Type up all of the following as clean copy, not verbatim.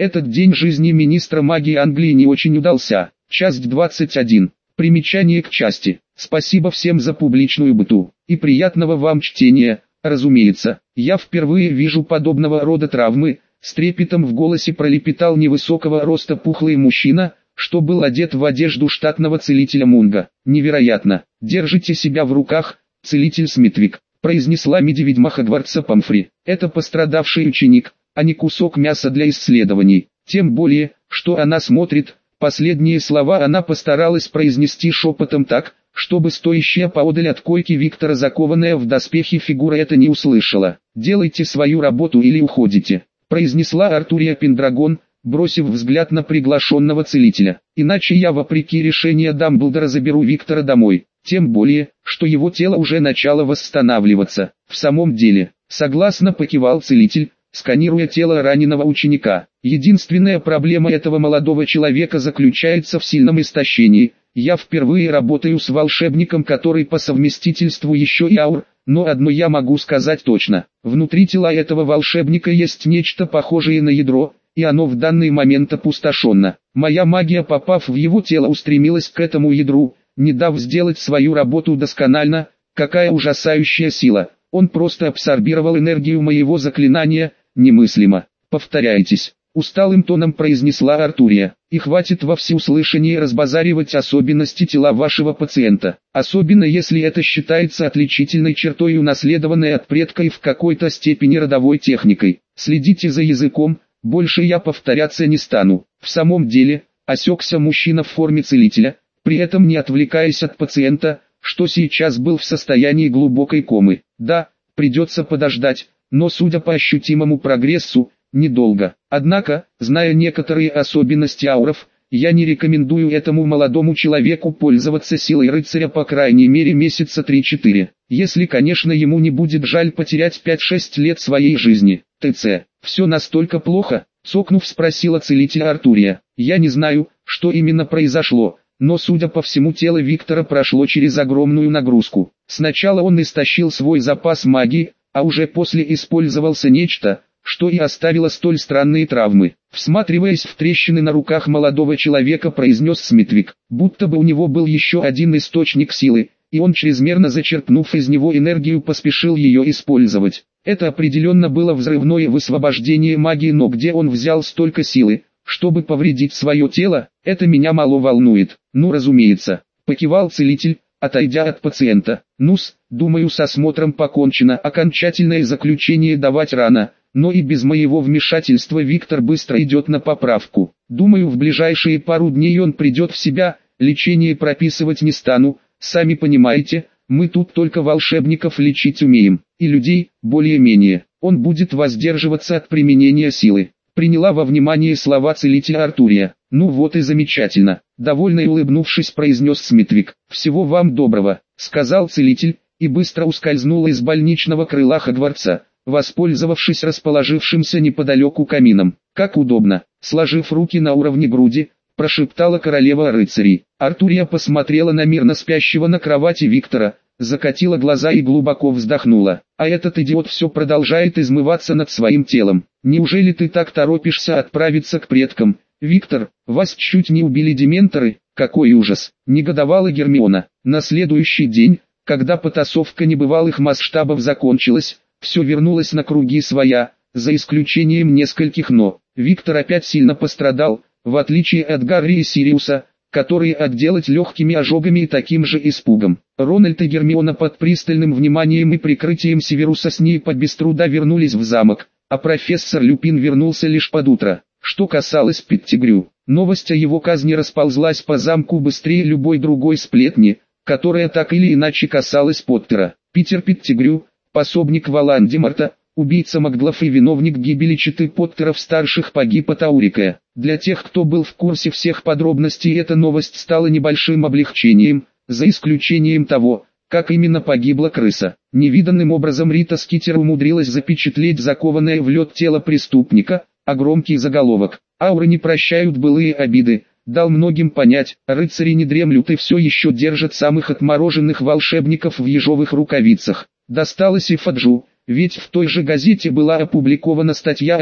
Этот день жизни министра магии Англии не очень удался. Часть 21. Примечание к части. Спасибо всем за публичную быту. И приятного вам чтения. Разумеется, я впервые вижу подобного рода травмы. С трепетом в голосе пролепетал невысокого роста пухлый мужчина, что был одет в одежду штатного целителя Мунга. Невероятно. Держите себя в руках, целитель Смитвик, произнесла медведьма Хогвартса Помфри. Это пострадавший ученик, а не кусок мяса для исследований. Тем более, что она смотрит. Последние слова она постаралась произнести шепотом так, чтобы стоящая поодаль от койки Виктора закованная в доспехи фигура это не услышала. «Делайте свою работу или уходите», произнесла Артурия Пендрагон, бросив взгляд на приглашенного целителя. «Иначе я вопреки решению Дамблдора заберу Виктора домой, тем более, что его тело уже начало восстанавливаться». «В самом деле», согласно покивал целитель, сканируя тело раненого ученика. «Единственная проблема этого молодого человека заключается в сильном истощении. Я впервые работаю с волшебником, который по совместительству еще и аур, но одно я могу сказать точно. Внутри тела этого волшебника есть нечто похожее на ядро, и оно в данный момент опустошенно. Моя магия, попав в его тело, устремилась к этому ядру, не дав сделать свою работу досконально. Какая ужасающая сила! Он просто абсорбировал энергию моего заклинания, немыслимо. Повторяйтесь». Усталым тоном произнесла Артурия, «и хватит во всеуслышание разбазаривать особенности тела вашего пациента, особенно если это считается отличительной чертой, унаследованной от предка и в какой-то степени родовой техникой. Следите за языком, больше я повторяться не стану». В самом деле, осекся мужчина в форме целителя, при этом не отвлекаясь от пациента, что сейчас был в состоянии глубокой комы. «Да, придется подождать, но судя по ощутимому прогрессу, недолго. Однако, зная некоторые особенности ауров, я не рекомендую этому молодому человеку пользоваться силой рыцаря по крайней мере месяца 3-4. Если, конечно, ему не будет жаль потерять 5-6 лет своей жизни. ТЦ. Все настолько плохо? Цокнув, спросила целитель Артурия. Я не знаю, что именно произошло, но судя по всему тело Виктора прошло через огромную нагрузку. Сначала он истощил свой запас магии, а уже после использовался нечто, что и оставило столь странные травмы. Всматриваясь в трещины на руках молодого человека, произнес Смитвик, будто бы у него был еще один источник силы, и он, чрезмерно зачерпнув из него энергию, поспешил ее использовать. Это определенно было взрывное высвобождение магии, но где он взял столько силы, чтобы повредить свое тело, это меня мало волнует. Ну, разумеется, покивал целитель, отойдя от пациента. Ну-с, думаю, с осмотром покончено, окончательное заключение давать рано. Но и без моего вмешательства Виктор быстро идет на поправку. Думаю, в ближайшие пару дней он придет в себя, лечение прописывать не стану. Сами понимаете, мы тут только волшебников лечить умеем, и людей, более-менее. Он будет воздерживаться от применения силы. Приняла во внимание слова целителя Артурия. Ну вот и замечательно. Довольно улыбнувшись, произнес Смитвик. «Всего вам доброго», сказал целитель, и быстро ускользнул из больничного крыла Хогвартса, воспользовавшись расположившимся неподалеку камином. «Как удобно», сложив руки на уровне груди, прошептала королева рыцарей. Артурия посмотрела на мирно спящего на кровати Виктора, закатила глаза и глубоко вздохнула. «А этот идиот все продолжает измываться над своим телом. Неужели ты так торопишься отправиться к предкам? Виктор, вас чуть не убили дементоры, какой ужас!» негодовала Гермиона. На следующий день, когда потасовка небывалых масштабов закончилась, все вернулось на круги своя, за исключением нескольких «но». Виктор опять сильно пострадал, в отличие от Гарри и Сириуса, которые отделать легкими ожогами и таким же испугом. Рональд и Гермиона под пристальным вниманием и прикрытием Северуса Снейпа без труда вернулись в замок, а профессор Люпин вернулся лишь под утро. Что касалось Петтигрю, новость о его казни расползлась по замку быстрее любой другой сплетни, которая так или иначе касалась Поттера. Питер Петтигрю, пособник Волан-де-Морта, убийца Маглов и виновник гибели четы Поттеров-старших, погиб от Аурикая. Для тех, кто был в курсе всех подробностей, эта новость стала небольшим облегчением, за исключением того, как именно погибла крыса. Невиданным образом Рита Скитер умудрилась запечатлеть закованное в лед тело преступника, а громкий заголовок «Ауры не прощают былые обиды» дал многим понять, рыцари не дремлют и все еще держат самых отмороженных волшебников в ежовых рукавицах. Досталось и Фаджу, ведь в той же газете была опубликована статья о том,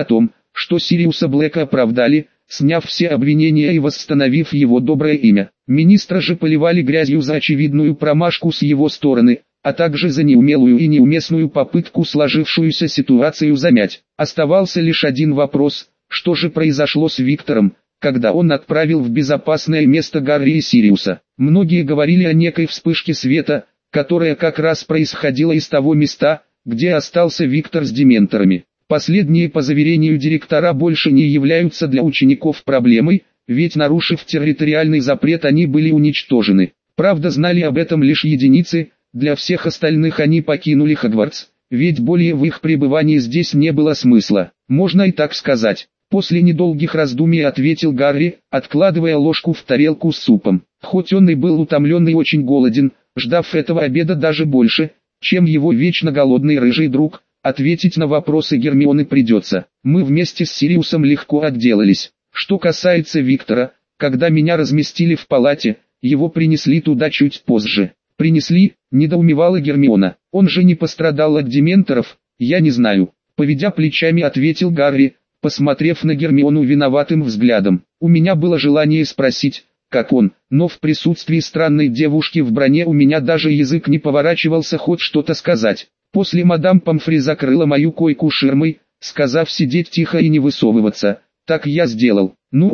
что Сириуса Блэка оправдали, сняв все обвинения и восстановив его доброе имя. Министра же поливали грязью за очевидную промашку с его стороны, а также за неумелую и неуместную попытку сложившуюся ситуацию замять. Оставался лишь один вопрос: что же произошло с Виктором, когда он отправил в безопасное место Гарри и Сириуса? Многие говорили о некой вспышке света, которая как раз происходила из того места, где остался Виктор с дементорами. Последние, по заверению директора, больше не являются для учеников проблемой, ведь нарушив территориальный запрет они были уничтожены. Правда, знали об этом лишь единицы, для всех остальных они покинули Хогвартс, ведь более в их пребывании здесь не было смысла. Можно и так сказать. После недолгих раздумий ответил Гарри, откладывая ложку в тарелку с супом. Хоть он и был утомлен и очень голоден, ждав этого обеда даже больше, чем его вечно голодный рыжий друг, ответить на вопросы Гермионы придется. Мы вместе с Сириусом легко отделались. Что касается Виктора, когда меня разместили в палате, его принесли туда чуть позже. «Принесли?» – недоумевала Гермиона. «Он же не пострадал от дементоров?» «Я не знаю», – поведя плечами, ответил Гарри, посмотрев на Гермиону виноватым взглядом. У меня было желание спросить, как он, но в присутствии странной девушки в броне у меня даже язык не поворачивался хоть что-то сказать. После мадам Помфри закрыла мою койку ширмой, сказав сидеть тихо и не высовываться. Так я сделал.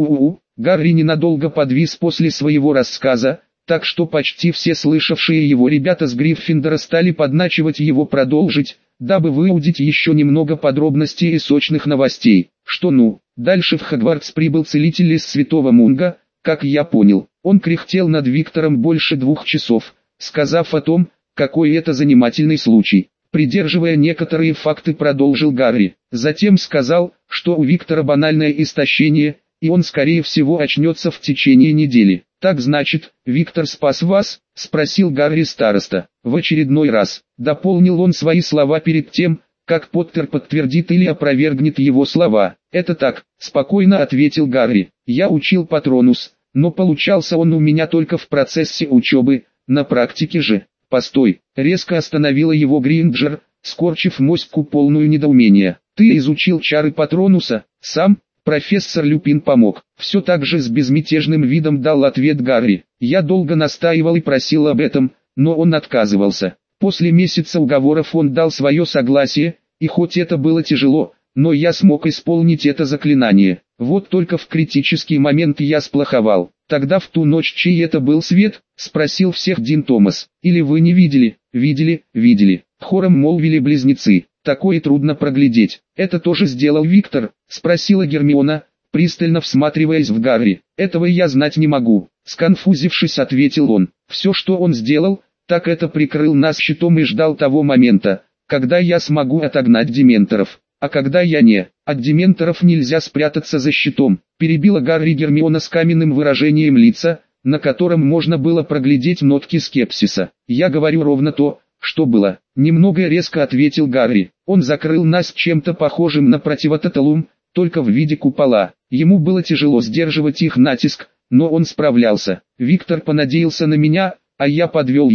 Гарри ненадолго подвис после своего рассказа, так что почти все слышавшие его ребята с Гриффиндора стали подначивать его продолжить, дабы выудить еще немного подробностей и сочных новостей. Дальше в Хогвартс прибыл целитель из Святого Мунга, как я понял. Он кряхтел над Виктором больше 2 часов, сказав о том, какой это занимательный случай. Придерживая некоторые факты, продолжил Гарри. Затем сказал, что у Виктора банальное истощение, и он скорее всего очнется в течение недели. «Так значит, Виктор спас вас?» – спросил Гарри староста. В очередной раз дополнил он свои слова перед тем, как Поттер подтвердит или опровергнет его слова. «Это так», – спокойно ответил Гарри. «Я учил Патронус, но получался он у меня только в процессе учебы, на практике же». «Постой», – резко остановила его Гринджер, скорчив моську полную недоумения. «Ты изучил чары Патронуса? Сам?» Профессор Люпин помог. Все так же с безмятежным видом дал ответ Гарри. Я долго настаивал и просил об этом, но он отказывался. После месяца уговоров он дал свое согласие, и хоть это было тяжело, но я смог исполнить это заклинание. Вот только в критический момент я сплоховал. Тогда в ту ночь чей это был свет? Спросил всех Дин Томас. Или вы не видели? Видели. Хором молвили близнецы. Такое трудно проглядеть. Это тоже сделал Виктор? Спросила Гермиона, пристально всматриваясь в Гарри. Этого я знать не могу. Сконфузившись, ответил он. Все, что он сделал, так это прикрыл нас щитом и ждал того момента, когда я смогу отогнать дементоров. А когда я не, от дементоров нельзя спрятаться за щитом. Перебила Гарри Гермиона с каменным выражением лица, на котором можно было проглядеть нотки скепсиса. Я говорю ровно то, что было. Немного резко ответил Гарри. Он закрыл нас чем-то похожим на противототалум, только в виде купола. Ему было тяжело сдерживать их натиск, но он справлялся. Виктор понадеялся на меня, а я подвел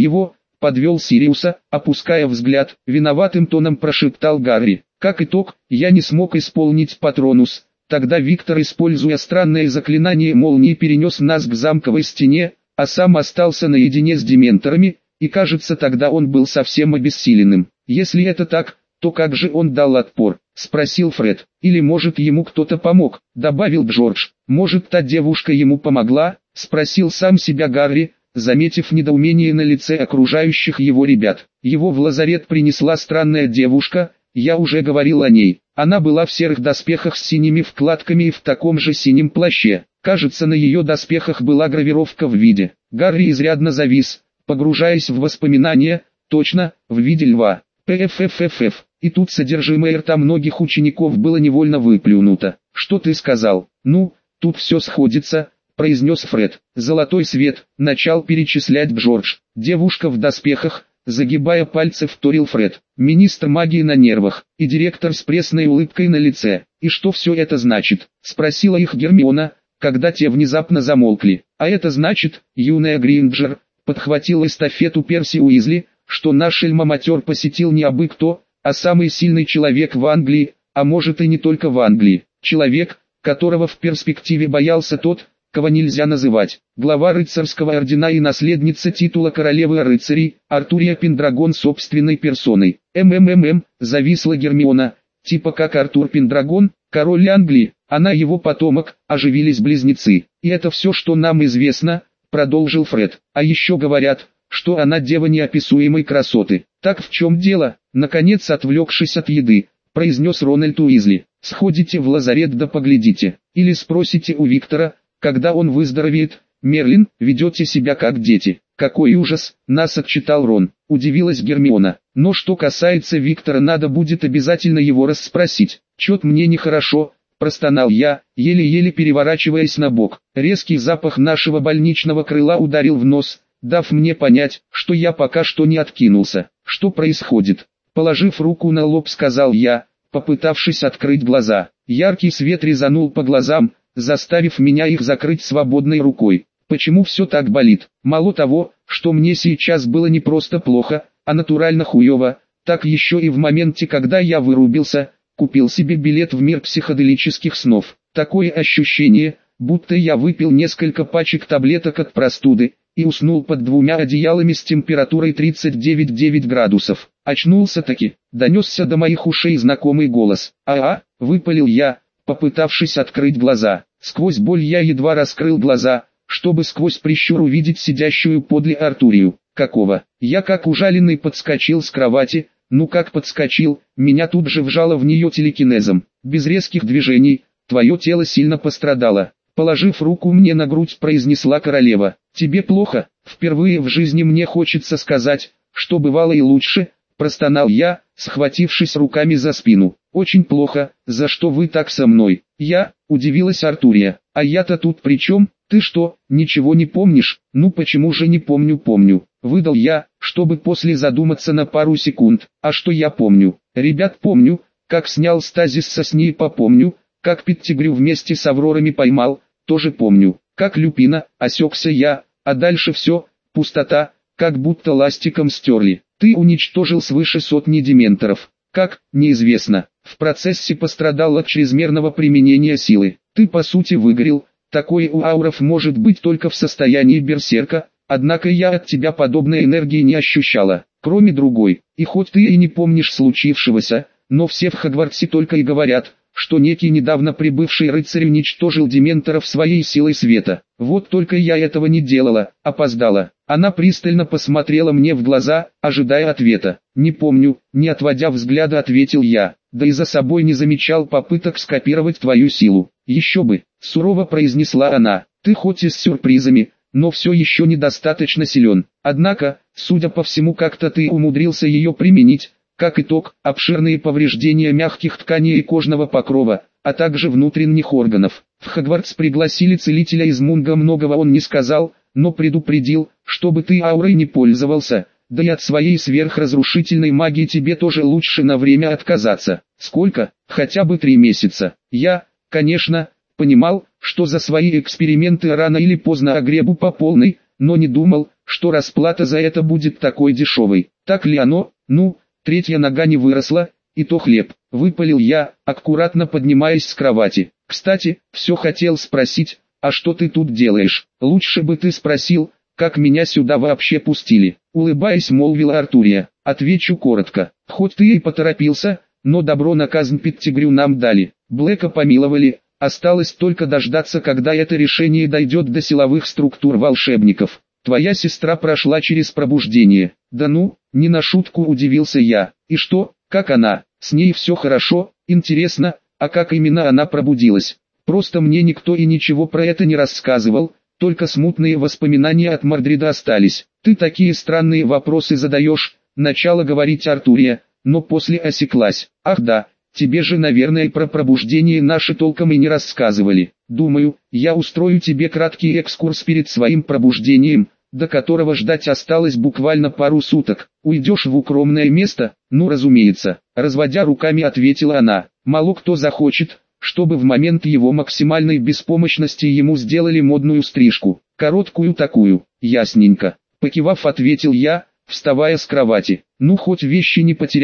Сириуса, опуская взгляд, виноватым тоном прошептал Гарри. Как итог, я не смог исполнить Патронус. Тогда Виктор, используя странное заклинание молнии, перенес нас к замковой стене, а сам остался наедине с дементорами, и кажется, тогда он был совсем обессиленным. Если это так, то как же он дал отпор? Спросил Фред. Или может ему кто-то помог, добавил Джордж. Может та девушка ему помогла? Спросил сам себя Гарри, заметив недоумение на лице окружающих его ребят. Его в лазарет принесла странная девушка, я уже говорил о ней. Она была в серых доспехах с синими вкладками и в таком же синем плаще. Кажется, на ее доспехах была гравировка в виде. Гарри изрядно завис, погружаясь в воспоминания, точно, в виде льва. Пфффф. И тут содержимое рта многих учеников было невольно выплюнуто. «Что ты сказал?» Тут все сходится», — произнес Фред. «Золотой свет», — начал перечислять Джордж. «Девушка в доспехах», — загибая пальцы, вторил Фред. «Министр магии на нервах, и директор с пресной улыбкой на лице. И что все это значит?» — спросила их Гермиона, когда те внезапно замолкли. «А это значит, юная Гринджер», — подхватил эстафету Перси Уизли, «что наш альма-матер посетил не абы кто, а самый сильный человек в Англии, а может и не только в Англии. человек, которого в перспективе боялся тот, кого нельзя называть. Глава рыцарского ордена и наследница титула королевы рыцарей, Артурия Пендрагон собственной персоной. Зависла Гермиона, типа как Артур Пендрагон, король Англии, она его потомок, оживились близнецы. И это все, что нам известно, продолжил Фред. А еще говорят, что она дева неописуемой красоты. Так в чем дело? Наконец, отвлекшись от еды, произнес Рональд Уизли. Сходите в лазарет да поглядите. Или спросите у Виктора, когда он выздоровеет. Мерлин, ведете себя как дети. Какой ужас, нас отчитал Рон. Удивилась Гермиона. Но что касается Виктора, надо будет обязательно его расспросить. Чё-то мне нехорошо, простонал я, еле-еле переворачиваясь на бок. Резкий запах нашего больничного крыла ударил в нос, дав мне понять, что я пока что не откинулся. Что происходит? Положив руку на лоб, сказал я, попытавшись открыть глаза. Яркий свет резанул по глазам, заставив меня их закрыть свободной рукой. Почему все так болит? Мало того, что мне сейчас было не просто плохо, а натурально хуево, так еще и в моменте, когда я вырубился, купил себе билет в мир психоделических снов. Такое ощущение, будто я выпил несколько пачек таблеток от простуды, и уснул под двумя одеялами с температурой 39,9 градусов. Очнулся-таки, донесся до моих ушей знакомый голос. Выпалил я, попытавшись открыть глаза. Сквозь боль я едва раскрыл глаза, чтобы сквозь прищур увидеть сидящую подле Артурию. Какого? Я как ужаленный подскочил с кровати, ну как подскочил, меня тут же вжало в нее телекинезом. Без резких движений, твое тело сильно пострадало. Положив руку мне на грудь, произнесла королева. Тебе плохо? Впервые в жизни мне хочется сказать, что бывало и лучше, простонал я, схватившись руками за спину. Очень плохо, за что вы так со мной? Удивилась Артурия. А я-то тут при чем? Ты что, ничего не помнишь? Ну почему же не помню, выдал я, чтобы после задуматься на пару секунд. А что я помню? Ребят, помню, как снял стазис со Снейпа, помню, как Петтигрю вместе с Аврорами поймал, тоже помню, как Люпина, осекся я, а дальше все, пустота, как будто ластиком стерли. Ты уничтожил свыше сотни дементоров. Как, неизвестно. В процессе пострадал от чрезмерного применения силы. Ты по сути выгорел. Такое у ауров может быть только в состоянии берсерка, однако я от тебя подобной энергии не ощущала, кроме другой. И хоть ты и не помнишь случившегося, но все в Хогвартсе только и говорят, что некий недавно прибывший рыцарь уничтожил дементоров своей силой света. Вот только я этого не делала, опоздала. Она пристально посмотрела мне в глаза, ожидая ответа. Не помню, не отводя взгляда, ответил я. Да и за собой не замечал попыток скопировать твою силу. Еще бы, сурово произнесла она. Ты хоть и с сюрпризами, но все еще недостаточно силен. Однако, судя по всему, как-то ты умудрился ее применить. Как итог, обширные повреждения мягких тканей и кожного покрова, а также внутренних органов. В Хогвартс пригласили целителя из Мунга, многого он не сказал, но предупредил, чтобы ты аурой не пользовался, да и от своей сверхразрушительной магии тебе тоже лучше на время отказаться. Сколько? Хотя бы 3 месяца. Я, конечно, понимал, что за свои эксперименты рано или поздно огребу по полной, но не думал, что расплата за это будет такой дешевой. Так ли оно? Ну, третья нога не выросла, и то хлеб, выпалил я, аккуратно поднимаясь с кровати. Кстати, все хотел спросить, а что ты тут делаешь? Лучше бы ты спросил, как меня сюда вообще пустили. Улыбаясь, молвила Артурия. Отвечу коротко, хоть ты и поторопился, но добро на казнь Петтигрю нам дали. Блэка помиловали, осталось только дождаться, когда это решение дойдет до силовых структур волшебников. Твоя сестра прошла через пробуждение. Да ну, не на шутку, удивился я. И что, как она? С ней все хорошо, интересно, а как именно она пробудилась? Просто мне никто и ничего про это не рассказывал, только смутные воспоминания от Мордрида остались. Ты такие странные вопросы задаешь, начала говорить Артурия, но после осеклась. Ах да, тебе же, наверное, про пробуждение наши толком и не рассказывали. Думаю, я устрою тебе краткий экскурс перед своим пробуждением, до которого ждать осталось буквально пару суток. Уйдешь в укромное место? Ну разумеется, разводя руками, ответила она. Мало кто захочет, чтобы в момент его максимальной беспомощности ему сделали модную стрижку, короткую такую. Ясненько, покивав, ответил я, вставая с кровати. Ну хоть вещи не потерял,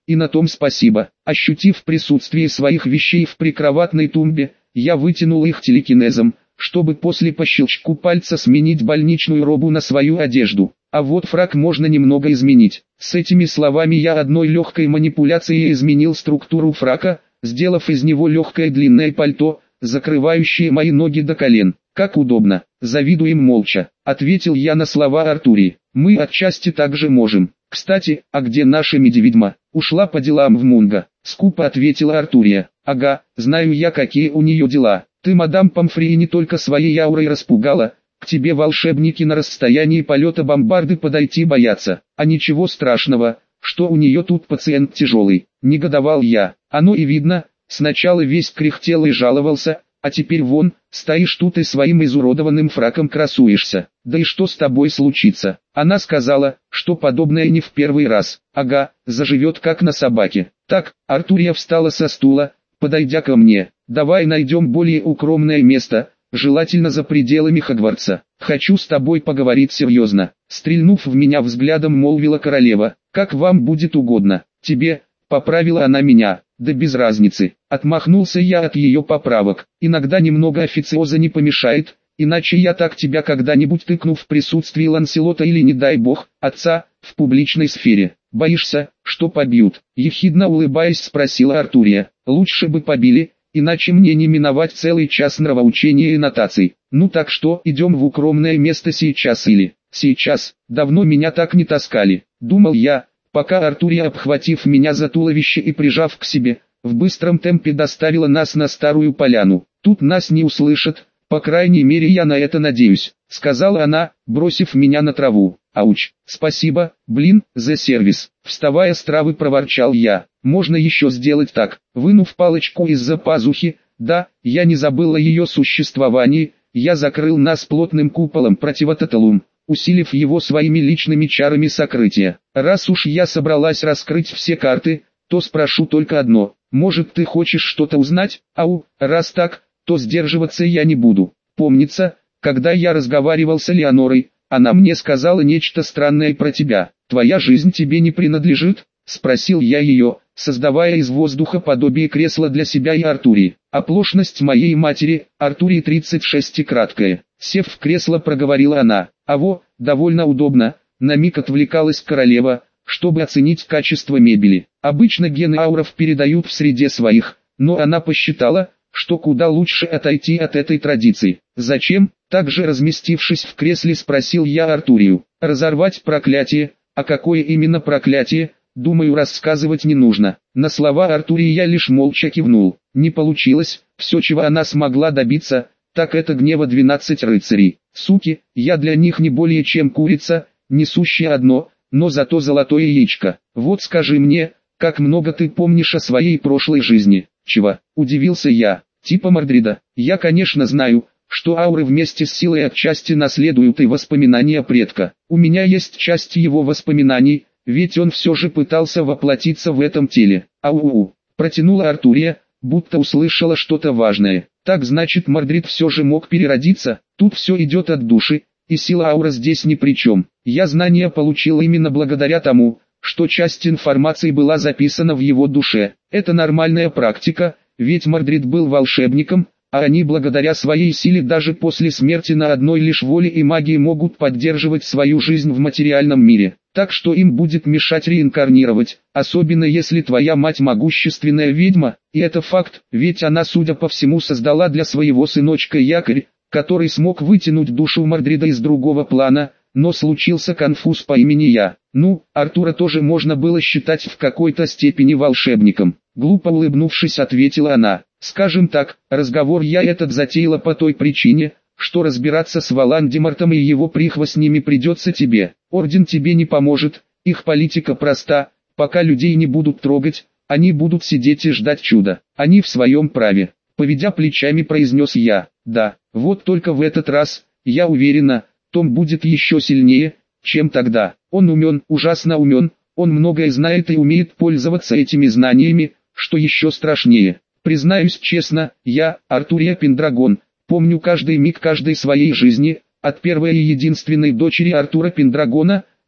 и на том спасибо. Ощутив присутствие своих вещей в прикроватной тумбе, я вытянул их телекинезом, чтобы после по щелчку пальца сменить больничную робу на свою одежду. А вот фрак можно немного изменить. С этими словами я одной легкой манипуляцией изменил структуру фрака, сделав из него легкое длинное пальто, закрывающее мои ноги до колен. «Как удобно, завидуем молча», — ответил я на слова Артурии. «Мы отчасти так же можем. Кстати, а где наша медведьма?» «Ушла по делам в Мунго», — скупо ответила Артурия. «Ага, знаю я, какие у нее дела. Ты, мадам Помфри, не только своей аурой распугала, к тебе волшебники на расстоянии полета бомбарды подойти боятся. А ничего страшного, что у нее тут пациент тяжелый», — негодовал я. «Оно и видно, сначала весь кряхтел и жаловался, а теперь вон, стоишь тут и своим изуродованным фраком красуешься. Да и что с тобой случится?» Она сказала, что подобное не в первый раз. «Ага, заживет как на собаке». «Так», Артурия встала со стула, подойдя ко мне. «Давай найдем более укромное место, желательно за пределами Хогвартса. Хочу с тобой поговорить серьезно». Стрельнув в меня взглядом, молвила королева. «Как вам будет угодно. Тебе», — поправила она меня. «Да без разницы», — отмахнулся я от ее поправок. «Иногда немного официоза не помешает, иначе я так тебя когда-нибудь тыкну в присутствии Ланселота или, не дай бог, отца, в публичной сфере. Боишься, что побьют?» Ехидно улыбаясь, спросила Артурия. «Лучше бы побили, иначе мне не миновать целый час нравоучения и нотаций. Ну так что, идем в укромное место сейчас или...» «Сейчас, давно меня так не таскали», — думал я, пока Артурия, обхватив меня за туловище и прижав к себе, в быстром темпе доставила нас на Старую Поляну. «Тут нас не услышат, по крайней мере я на это надеюсь», — сказала она, бросив меня на траву. «Ауч, спасибо, блин, за сервис», — вставая с травы, проворчал я. «Можно еще сделать так», вынув палочку из-за пазухи. Да, я не забыл о ее существовании. Я закрыл нас плотным куполом противототалум, усилив его своими личными чарами сокрытия. «Раз уж я собралась раскрыть все карты, то спрошу только одно. Может, ты хочешь что-то узнать? Ау, раз так, то сдерживаться я не буду. Помнится, когда я разговаривал с Элеонорой, она мне сказала нечто странное про тебя. Твоя жизнь тебе не принадлежит?» — спросил я ее, создавая из воздуха подобие кресла для себя и Артурии. «Оплошность моей матери, Артурии 36 краткая». Сев в кресло, проговорила она. «Аво, довольно удобно», — на миг отвлекалась королева, чтобы оценить качество мебели. Обычно гены ауров передают в среде своих, но она посчитала, что куда лучше отойти от этой традиции. «Зачем?» — также разместившись в кресле, спросил я Артурию. «Разорвать проклятие». «А какое именно проклятие? Думаю, рассказывать не нужно». На слова Артурии я лишь молча кивнул. Не получилось, все, чего она смогла добиться, так это гнева 12 рыцарей. Суки, я для них не более чем курица, несущая одно, но зато золотое яичко. Вот скажи мне, как много ты помнишь о своей прошлой жизни?» «Чего?» — удивился я. «Типа Мордрида. Я, конечно, знаю, что ауры вместе с силой отчасти наследуют и воспоминания предка. У меня есть часть его воспоминаний, ведь он все же пытался воплотиться в этом теле». «Ау-у-у», — протянула Артурия, будто услышала что-то важное. «Так значит, Мордрид все же мог переродиться?» Тут все идет от души, и сила аура здесь ни при чем. Я знания получил именно благодаря тому, что часть информации была записана в его душе. Это нормальная практика, ведь Мордрид был волшебником, а они благодаря своей силе даже после смерти на одной лишь воле и магии могут поддерживать свою жизнь в материальном мире. Так что им будет мешать реинкарнировать, особенно если твоя мать могущественная ведьма, и это факт, ведь она, судя по всему, создала для своего сыночка якорь, который смог вытянуть душу Мордрида из другого плана, но случился конфуз по имени Я. Ну, Артура тоже можно было считать в какой-то степени волшебником. Глупо улыбнувшись, ответила она. «Скажем так, разговор я этот затеяла по той причине, что разбираться с Волан-де-Мортом и его прихвостнями придется тебе. Орден тебе не поможет, их политика проста, пока людей не будут трогать, они будут сидеть и ждать чуда. Они в своем праве», — поведя плечами, произнес я. «Да, вот только в этот раз, я уверена, Том будет еще сильнее, чем тогда. Он умен, ужасно умен, он многое знает и умеет пользоваться этими знаниями, что еще страшнее. Признаюсь честно, я, Артурия Пендрагон, помню каждый миг каждой своей жизни, от первой и единственной дочери Артура Пендрагона,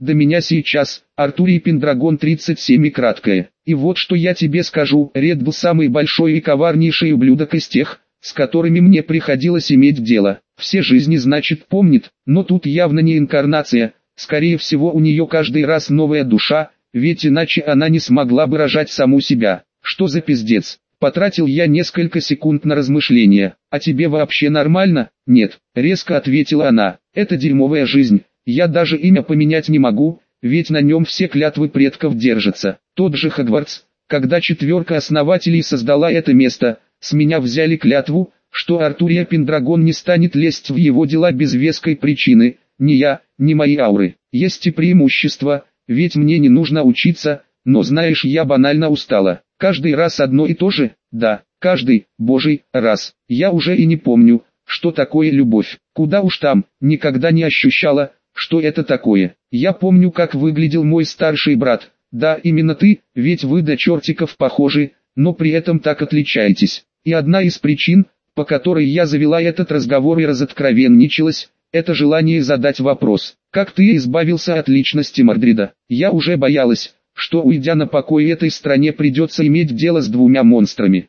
до меня сейчас, Артурий Пендрагон 37 и краткое. И вот что я тебе скажу, Ред был самый большой и коварнейший ублюдок из тех, с которыми мне приходилось иметь дело. Все жизни значит помнит, но тут явно не инкарнация, скорее всего у нее каждый раз новая душа, ведь иначе она не смогла бы рожать саму себя. Что за пиздец? Потратил я несколько секунд на размышления. А тебе вообще нормально? Нет, резко ответила она. Это дерьмовая жизнь. Я даже имя поменять не могу, ведь на нем все клятвы предков держатся. Тот же Хогвартс, когда 4 основателей создала это место, с меня взяли клятву, что Артурия Пендрагон не станет лезть в его дела без веской причины. Ни я, ни мои ауры. Есть и преимущества, ведь мне не нужно учиться, но знаешь, я банально устала. Каждый раз одно и то же, да, каждый, божий, раз. Я уже и не помню, что такое любовь. Куда уж там, никогда не ощущала, что это такое. Я помню, как выглядел мой старший брат. Да, именно ты, ведь вы до чертиков похожи, но при этом так отличаетесь. И одна из причин, по которой я завела этот разговор и разоткровенничалась, это желание задать вопрос. Как ты избавился от личности Мордрида? Я уже боялась, что уйдя на покой этой стране придется иметь дело с двумя монстрами.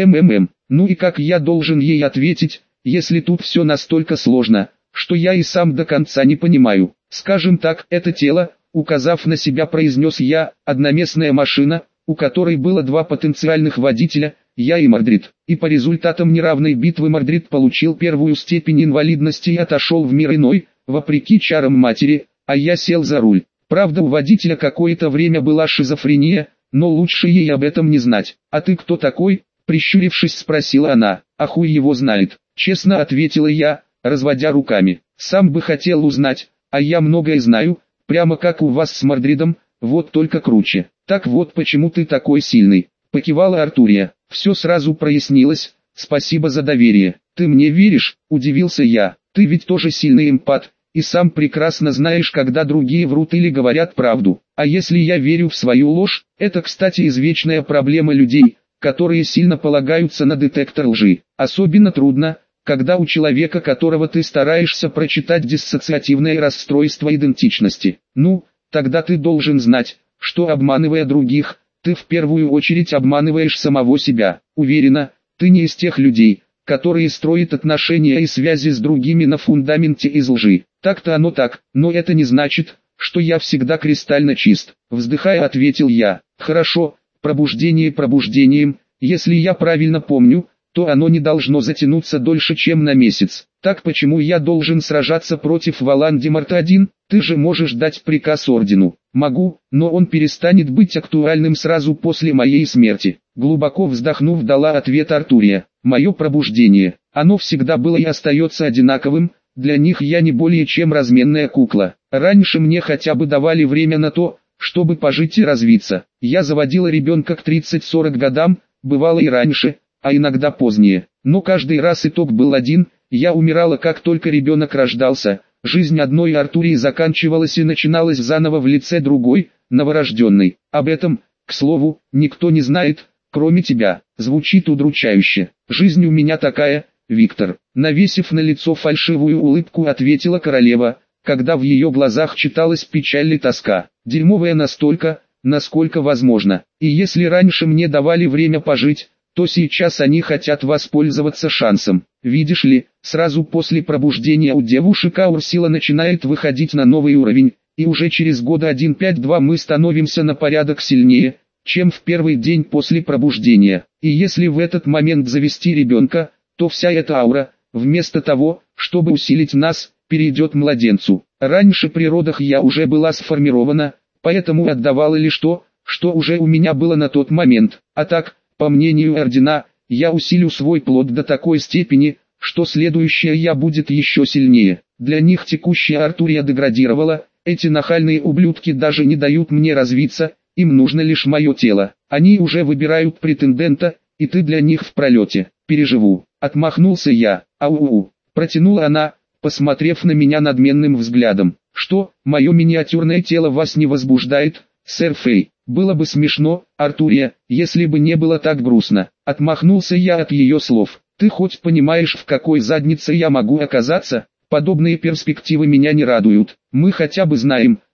Ну и как я должен ей ответить, если тут все настолько сложно, что я и сам до конца не понимаю. Скажем так, это тело, указав на себя, произнес я, одноместная машина, у которой было два потенциальных водителя, я и Мордрид. И по результатам неравной битвы Мордрид получил первую степень инвалидности и отошел в мир иной, вопреки чарам матери, а я сел за руль. Правда, у водителя какое-то время была шизофрения, но лучше ей об этом не знать. «А ты кто такой?» – прищурившись, спросила она. «А хуй его знает», – честно ответила я, разводя руками. «Сам бы хотел узнать, а я многое знаю, прямо как у вас с Мордридом, вот только круче. Так вот почему ты такой сильный», – покивала Артурия. «Все сразу прояснилось, спасибо за доверие». «Ты мне веришь?» – удивился я. «Ты ведь тоже сильный эмпат, и сам прекрасно знаешь, когда другие врут или говорят правду. А если я верю в свою ложь, это, кстати, извечная проблема людей, которые сильно полагаются на детектор лжи. Особенно трудно, когда у человека, которого ты стараешься прочитать, диссоциативное расстройство идентичности. Ну, тогда ты должен знать, что обманывая других, ты в первую очередь обманываешь самого себя. Уверена, ты не из тех людей, которые строят отношения и связи с другими на фундаменте из лжи. Так-то оно так, но это не значит, что я всегда кристально чист. Вздыхая, ответил я. Хорошо, пробуждение пробуждением, если я правильно помню, то оно не должно затянуться дольше, чем на месяц. Так почему я должен сражаться против Волан-де-Морта-1? Ты же можешь дать приказ ордену. Могу, но он перестанет быть актуальным сразу после моей смерти. Глубоко вздохнув, дала ответ Артурия. Мое пробуждение, оно всегда было и остается одинаковым, для них я не более чем разменная кукла. Раньше мне хотя бы давали время на то, чтобы пожить и развиться. Я заводила ребенка к 30-40 годам, бывало и раньше, а иногда позднее. Но каждый раз итог был один, я умирала, как только ребенок рождался. Жизнь одной Артурии заканчивалась и начиналась заново в лице другой, новорожденной. Об этом, к слову, никто не знает, кроме тебя. Звучит удручающе. Жизнь у меня такая, Виктор. Навесив на лицо фальшивую улыбку, ответила королева, когда в ее глазах читалась печаль и тоска. Дерьмовая настолько, насколько возможно. И если раньше мне давали время пожить, то сейчас они хотят воспользоваться шансом. Видишь ли, сразу после пробуждения у девушек аур сила начинает выходить на новый уровень, и уже через года 1-5-2 мы становимся на порядок сильнее, чем в первый день после пробуждения. И если в этот момент завести ребенка, то вся эта аура, вместо того, чтобы усилить нас, перейдет младенцу. Раньше при родах я уже была сформирована, поэтому отдавала лишь то, что уже у меня было на тот момент. А так, по мнению ордена, я усилю свой плод до такой степени, что следующая я будет еще сильнее. Для них текущая Артурия деградировала, эти нахальные ублюдки даже не дают мне развиться, им нужно лишь мое тело. Они уже выбирают претендента, и ты для них в пролете. Переживу. Отмахнулся я. Ау-у-у. Протянула она, посмотрев на меня надменным взглядом. Что, мое миниатюрное тело вас не возбуждает, сэр Фэй? Было бы смешно, Артурия, если бы не было так грустно. Отмахнулся я от ее слов. Ты хоть понимаешь, в какой заднице я могу оказаться? Подобные перспективы меня не радуют. Мы хотя бы знаем,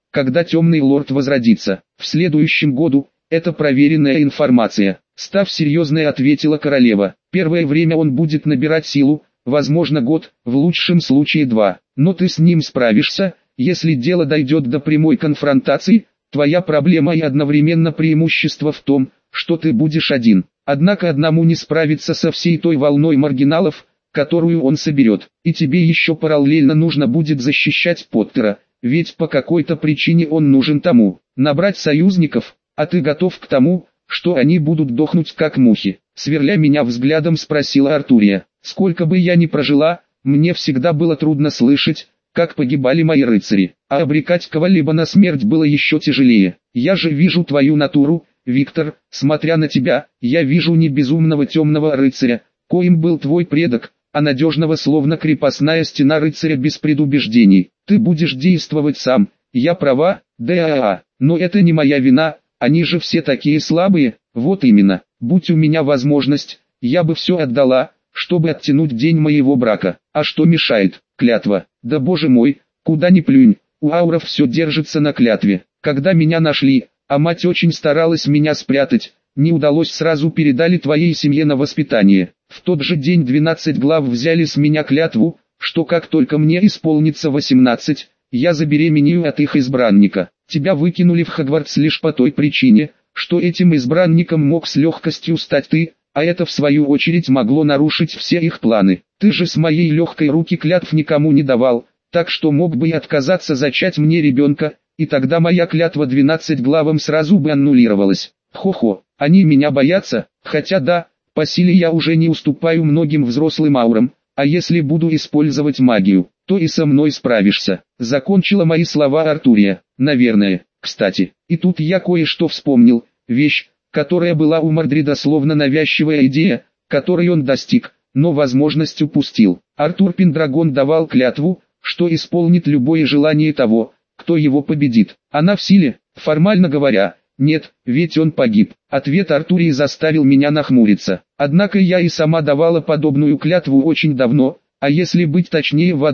когда темный лорд возродится. В следующем году, это проверенная информация. Став серьезной, ответила королева. Первое время он будет набирать силу, возможно год, в лучшем случае 2. Но ты с ним справишься, если дело дойдет до прямой конфронтации. Твоя проблема и одновременно преимущество в том, что ты будешь один. Однако одному не справиться со всей той волной маргиналов, которую он соберет. И тебе еще параллельно нужно будет защищать Поттера, ведь по какой-то причине он нужен тому. Набрать союзников, а ты готов к тому, что они будут дохнуть как мухи? Сверля меня взглядом, спросила Артурия. Сколько бы я ни прожила, мне всегда было трудно слышать, как погибали мои рыцари, а обрекать кого-либо на смерть было еще тяжелее. Я же вижу твою натуру, Виктор, смотря на тебя, я вижу не безумного темного рыцаря, коим был твой предок, а надежного словно крепостная стена рыцаря без предубеждений. Ты будешь действовать сам, я права, да, но это не моя вина, они же все такие слабые. Вот именно, будь у меня возможность, я бы все отдала, чтобы оттянуть день моего брака. А что мешает? Клятва. Да боже мой, куда ни плюнь, у ауров все держится на клятве. Когда меня нашли, а мать очень старалась меня спрятать, не удалось, сразу передали твоей семье на воспитание. В тот же день 12 глав взяли с меня клятву, что как только мне исполнится 18, я забеременею от их избранника. Тебя выкинули в Хогвартс лишь по той причине, что этим избранником мог с легкостью стать ты, а это в свою очередь могло нарушить все их планы. Ты же с моей легкой руки клятв никому не давал, так что мог бы и отказаться зачать мне ребенка, и тогда моя клятва 12 главам сразу бы аннулировалась. Хо-хо, они меня боятся, хотя да, по силе я уже не уступаю многим взрослым аурам, а если буду использовать магию, то и со мной справишься. Закончила мои слова Артурия. Наверное, кстати, и тут я кое-что вспомнил, вещь, которая была у Мордрида словно навязчивая идея, которой он достиг, но возможность упустил. Артур Пендрагон давал клятву, что исполнит любое желание того, кто его победит. Она в силе, формально говоря, нет, ведь он погиб. Ответ Артурии заставил меня нахмуриться. Однако я и сама давала подобную клятву очень давно, а если быть точнее в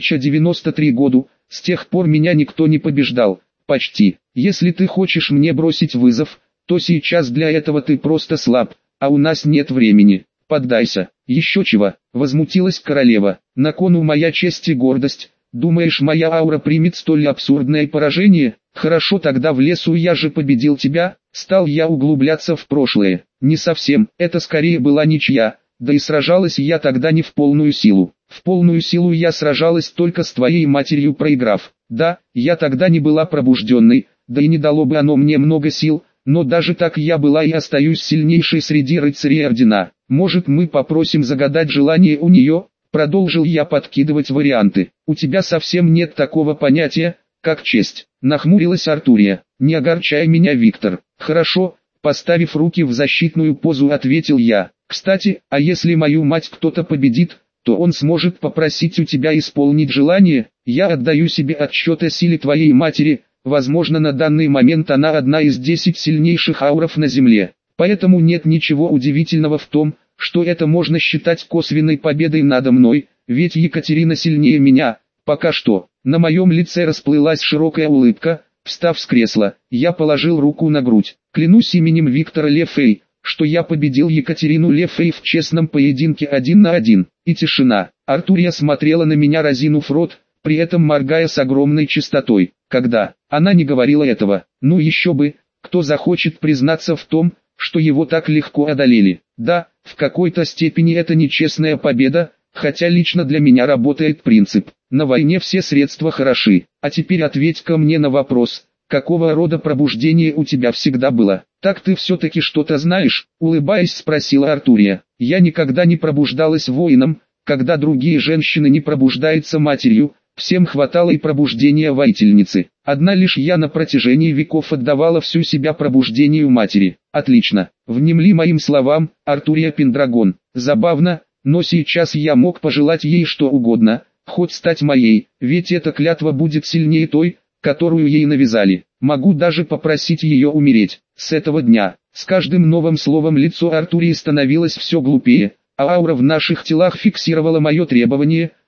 1093 году, с тех пор меня никто не побеждал. Почти. Если ты хочешь мне бросить вызов, то сейчас для этого ты просто слаб, а у нас нет времени. Поддайся. Еще чего, возмутилась королева. На кону моя честь и гордость. Думаешь, моя аура примет столь абсурдное поражение? Хорошо, тогда в лесу я же победил тебя. Стал я углубляться в прошлое. Не совсем, это скорее была ничья. Да и сражалась я тогда не в полную силу. В полную силу я сражалась только с твоей матерью, проиграв. Да, я тогда не была пробужденной, да и не дало бы оно мне много сил, но даже так я была и остаюсь сильнейшей среди рыцарей ордена. Может, мы попросим загадать желание у нее? Продолжил я подкидывать варианты. У тебя совсем нет такого понятия, как честь. Нахмурилась Артурия. Не огорчай меня, Виктор. Хорошо, поставив руки в защитную позу, ответил я. Кстати, а если мою мать кто-то победит, то он сможет попросить у тебя исполнить желание. Я отдаю себе отчет о силе твоей матери. Возможно, на данный момент она одна из 10 сильнейших ауров на Земле. Поэтому нет ничего удивительного в том, что это можно считать косвенной победой надо мной, ведь Екатерина сильнее меня. Пока что. На моем лице расплылась широкая улыбка. Встав с кресла, я положил руку на грудь. Клянусь именем Виктора Лефей, что я победил Екатерину Лефей в честном поединке 1 на 1. И тишина. Артурия смотрела на меня, разинув рот, при этом моргая с огромной частотой. Когда она не говорила этого, ну еще бы, кто захочет признаться в том, что его так легко одолели. Да, в какой-то степени это нечестная победа, хотя лично для меня работает принцип: на войне все средства хороши. А теперь ответь-ка мне на вопрос, какого рода пробуждение у тебя всегда было? Так ты все-таки что-то знаешь? Улыбаясь, спросила Артурия. Я никогда не пробуждалась воином, когда другие женщины не пробуждаются матерью. Всем хватало и пробуждения воительницы. Одна лишь я на протяжении веков отдавала всю себя пробуждению матери. Отлично. Внемли моим словам, Артурия Пендрагон. Забавно, но сейчас я мог пожелать ей что угодно, хоть стать моей, ведь эта клятва будет сильнее той, которую ей навязали. Могу даже попросить ее умереть. С этого дня, с каждым новым словом лицо Артурии становилось все глупее, а аура в наших телах фиксировала мое требование.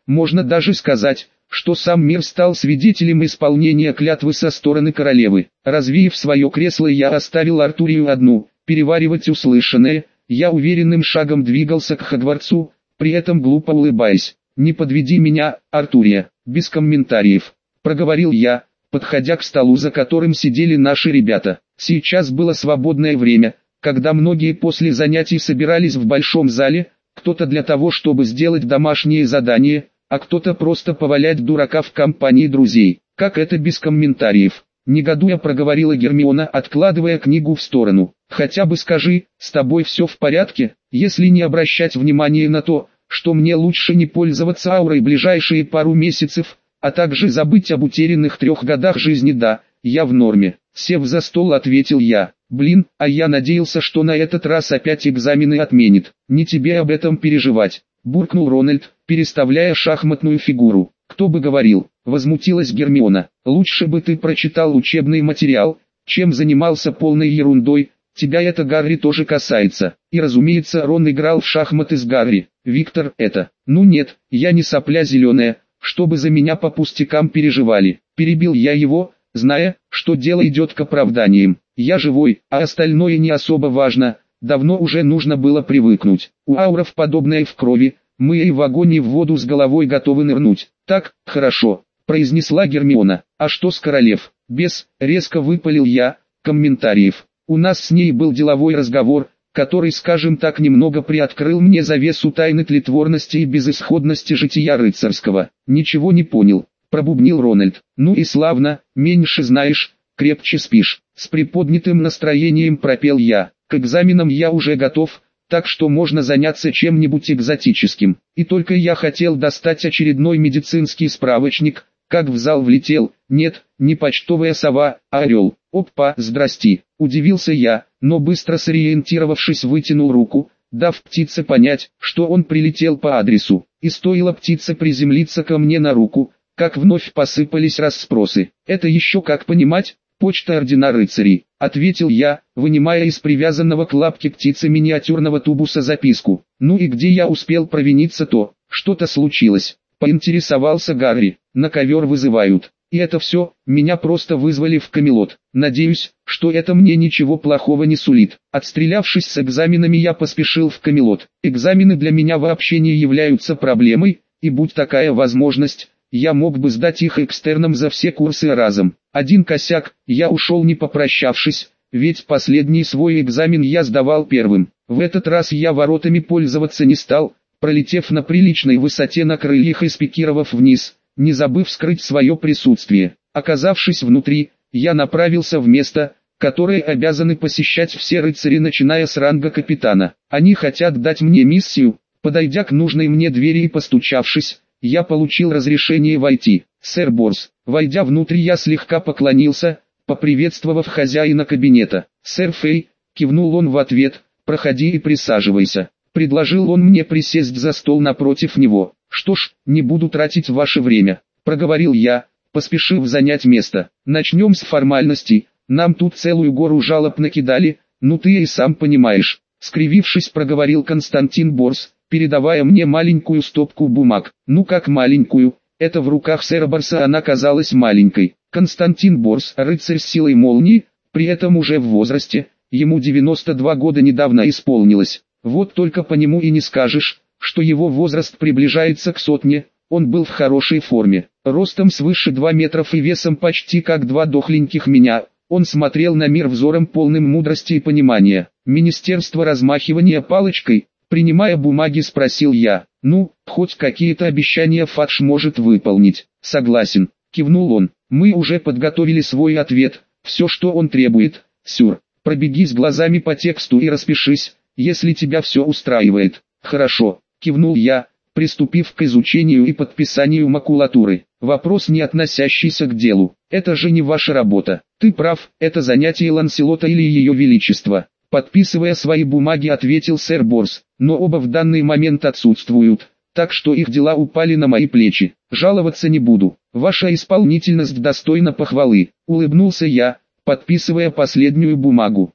Можно даже сказать, что сам мир стал свидетелем исполнения клятвы со стороны королевы. Развеяв свое кресло, я оставил Артурию одну, переваривать услышанное. Я уверенным шагом двигался к Хогвартсу, при этом глупо улыбаясь. «Не подведи меня, Артурия, без комментариев», — проговорил я, подходя к столу, за которым сидели наши ребята. Сейчас было свободное время, когда многие после занятий собирались в большом зале, кто-то для того, чтобы сделать домашние задания, а кто-то просто повалять дурака в компании друзей. «Как это без комментариев?» — негодуя проговорила Гермиона, откладывая книгу в сторону. «Хотя бы скажи, с тобой все в порядке, если не обращать внимания на то, что мне лучше не пользоваться аурой ближайшие пару месяцев, а также забыть об утерянных 3 годах жизни». «Да, я в норме», — сев за стол, ответил я. «Блин, а я надеялся, что на этот раз опять экзамены отменит». «Не тебе об этом переживать», — буркнул Рональд, переставляя шахматную фигуру. «Кто бы говорил», — возмутилась Гермиона. «Лучше бы ты прочитал учебный материал, чем занимался полной ерундой. Тебя это, Гарри, тоже касается». И разумеется, Рон играл в шахматы с Гарри. «Виктор, это...» «Ну нет, я не сопля зеленая, чтобы за меня по пустякам переживали». Перебил я его, зная, что дело идет к оправданиям. «Я живой, а остальное не особо важно. Давно уже нужно было привыкнуть. У ауров подобное в крови, мы и в огонь и в воду с головой готовы нырнуть». «Так, хорошо», — произнесла Гермиона. «А что с королев?» «Без», — резко выпалил я, — «комментариев. У нас с ней был деловой разговор, который, скажем так, немного приоткрыл мне завесу тайны тлетворности и безысходности жития рыцарского». «Ничего не понял», — пробубнил Рональд. «Ну и славно, меньше знаешь, крепче спишь». С приподнятым настроением пропел я. «К экзаменам я уже готов, так что можно заняться чем-нибудь экзотическим». И только я хотел достать очередной медицинский справочник, как в зал влетел, нет, не почтовая сова, а орел. «Опа, здрасти», — удивился я, но быстро сориентировавшись, вытянул руку, дав птице понять, что он прилетел по адресу. И стоило птице приземлиться ко мне на руку, как вновь посыпались расспросы. «Это еще как понимать?» «Почта ордена рыцарей», — ответил я, вынимая из привязанного к лапке птицы миниатюрного тубуса записку. «Ну и где я успел провиниться, то что-то случилось?» — поинтересовался Гарри. «На ковер вызывают». «И это все, меня просто вызвали в Камелот. Надеюсь, что это мне ничего плохого не сулит». Отстрелявшись с экзаменами, я поспешил в Камелот. Экзамены для меня вообще не являются проблемой, и будь такая возможность, я мог бы сдать их экстерном за все курсы разом. Один косяк, я ушел не попрощавшись, ведь последний свой экзамен я сдавал первым. В этот раз я воротами пользоваться не стал, пролетев на приличной высоте на крыльях и спикировав вниз, не забыв скрыть свое присутствие. Оказавшись внутри, я направился в место, которое обязаны посещать все рыцари, начиная с ранга капитана. Они хотят дать мне миссию. Подойдя к нужной мне двери и постучавшись, я получил разрешение войти. «Сэр Борс». Войдя внутрь, я слегка поклонился, поприветствовав хозяина кабинета. «Сэр Фей», — кивнул он в ответ, — «проходи и присаживайся». Предложил он мне присесть за стол напротив него. «Что ж, не буду тратить ваше время», — проговорил я, поспешив занять место. «Начнем с формальностей, нам тут целую гору жалоб накидали, ну ты и сам понимаешь», — скривившись, проговорил Константин Борс, передавая мне маленькую стопку бумаг. «Ну как маленькую, это в руках сэра Борса она казалась маленькой». Константин Борс, рыцарь с силой молнии, при этом уже в возрасте, ему 92 года недавно исполнилось. Вот только по нему и не скажешь, что его возраст приближается к 100. Он был в хорошей форме, ростом свыше 2 метров и весом почти как 2 дохленьких меня. Он смотрел на мир взором полным мудрости и понимания. «Министерство размахивания палочкой», принимая бумаги, спросил я. «Ну, хоть какие-то обещания Фадж может выполнить». «Согласен», кивнул он. «Мы уже подготовили свой ответ, все, что он требует. Сюр, пробегись глазами по тексту и распишись, если тебя все устраивает». «Хорошо», кивнул я, приступив к изучению и подписанию макулатуры. «Вопрос, не относящийся к делу. Это же не ваша работа». «Ты прав, это занятие Ланселота или Ее Величества», подписывая свои бумаги, ответил сэр Борс. «Но оба в данный момент отсутствуют, так что их дела упали на мои плечи. Жаловаться не буду. Ваша исполнительность достойна похвалы», улыбнулся я, подписывая последнюю бумагу.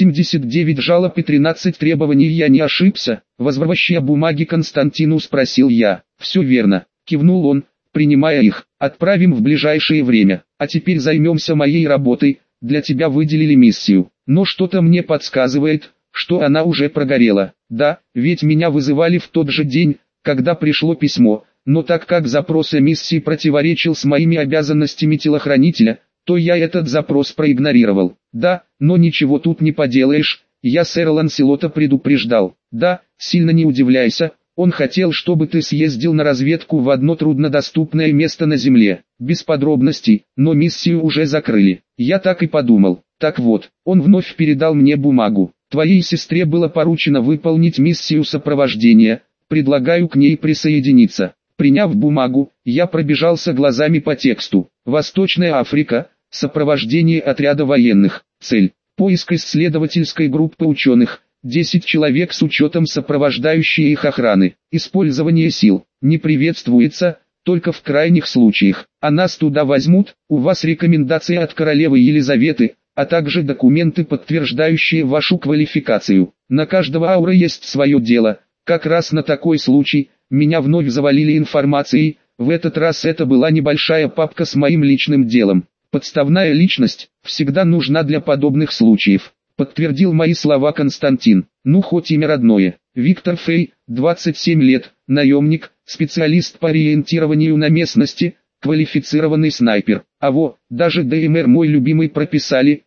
89 жалоб и 13 требований, я не ошибся? Возвращая бумаги Константину, спросил я. «Все верно», кивнул он, принимая их. Отправим в ближайшее время. А теперь займемся моей работой. Для тебя выделили миссию. Но что-то мне подсказывает, что она уже прогорела. Да, ведь меня вызывали в тот же день, когда пришло письмо. Но так как запрос о миссии противоречил с моими обязанностями телохранителя, то я этот запрос проигнорировал. Да, но ничего тут не поделаешь, я сэра Ланселота предупреждал. Да, сильно не удивляйся, он хотел, чтобы ты съездил на разведку в одно труднодоступное место на земле. Без подробностей, но миссию уже закрыли. Я так и подумал. Так вот, он вновь передал мне бумагу. Твоей сестре было поручено выполнить миссию сопровождения, предлагаю к ней присоединиться. Приняв бумагу, я пробежался глазами по тексту. Восточная Африка, сопровождение отряда военных, цель, поиск исследовательской группы ученых, 10 человек с учетом сопровождающей их охраны. Использование сил не приветствуется, только в крайних случаях. А нас туда возьмут, у вас рекомендации от королевы Елизаветы, а также документы, подтверждающие вашу квалификацию. На каждого аура есть свое дело, как раз на такой случай. Меня вновь завалили информацией, в этот раз это была небольшая папка с моим личным делом. Подставная личность всегда нужна для подобных случаев, подтвердил мои слова Константин. Ну хоть имя родное. Виктор Фей, 27 лет, наемник, специалист по ориентированию на местности, квалифицированный снайпер. Даже ДМР мой любимый прописали,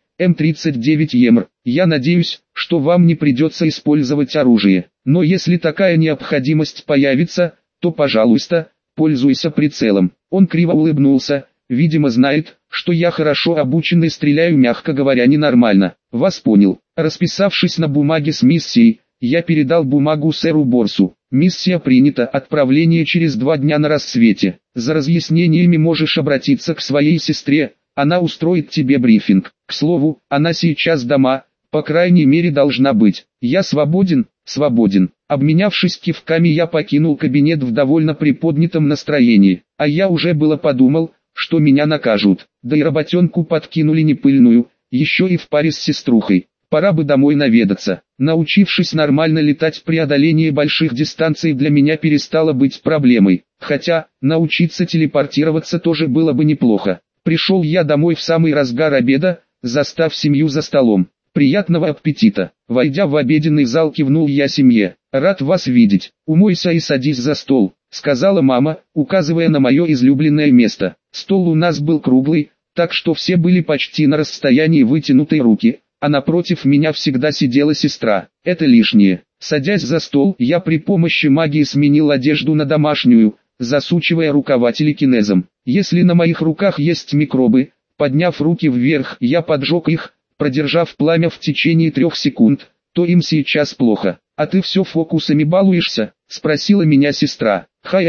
М39 ЕМР. Я надеюсь, что вам не придется использовать оружие. Но если такая необходимость появится, то пожалуйста, пользуйся прицелом. Он криво улыбнулся, видимо знает, что я хорошо обучен и стреляю, мягко говоря, ненормально. Вас понял. Расписавшись на бумаге с миссией, я передал бумагу сэру Борсу. Миссия принята, отправление через 2 дня на рассвете. За разъяснениями можешь обратиться к своей сестре, она устроит тебе брифинг. К слову, она сейчас дома, по крайней мере должна быть. Я свободен? Свободен. Обменявшись кивками, я покинул кабинет в довольно приподнятом настроении. А я уже было подумал, что меня накажут. Да и работенку подкинули непыльную, еще и в паре с сеструхой. Пора бы домой наведаться. Научившись нормально летать, преодоление больших дистанций для меня перестало быть проблемой. Хотя, научиться телепортироваться тоже было бы неплохо. Пришел я домой в самый разгар обеда, застав семью за столом. Приятного аппетита. Войдя в обеденный зал, кивнул я семье. Рад вас видеть. Умойся и садись за стол, сказала мама, указывая на мое излюбленное место. Стол у нас был круглый, так что все были почти на расстоянии вытянутой руки, а напротив меня всегда сидела сестра. Это лишнее. Садясь за стол, я при помощи магии сменил одежду на домашнюю, засучивая рукава телекинезом. Если на моих руках есть микробы, подняв руки вверх, я поджег их, продержав пламя в течение 3 секунд, то им сейчас плохо. А ты все фокусами балуешься? Спросила меня сестра.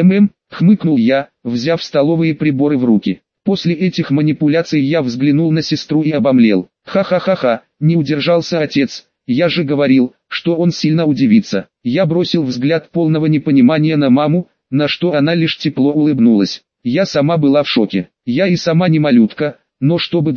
Хмыкнул я, взяв столовые приборы в руки. После этих манипуляций я взглянул на сестру и обомлел. Ха-ха-ха-ха, не удержался отец. Я же говорил, что он сильно удивится. Я бросил взгляд полного непонимания на маму, на что она лишь тепло улыбнулась. Я сама была в шоке. Я и сама не малютка, но чтобы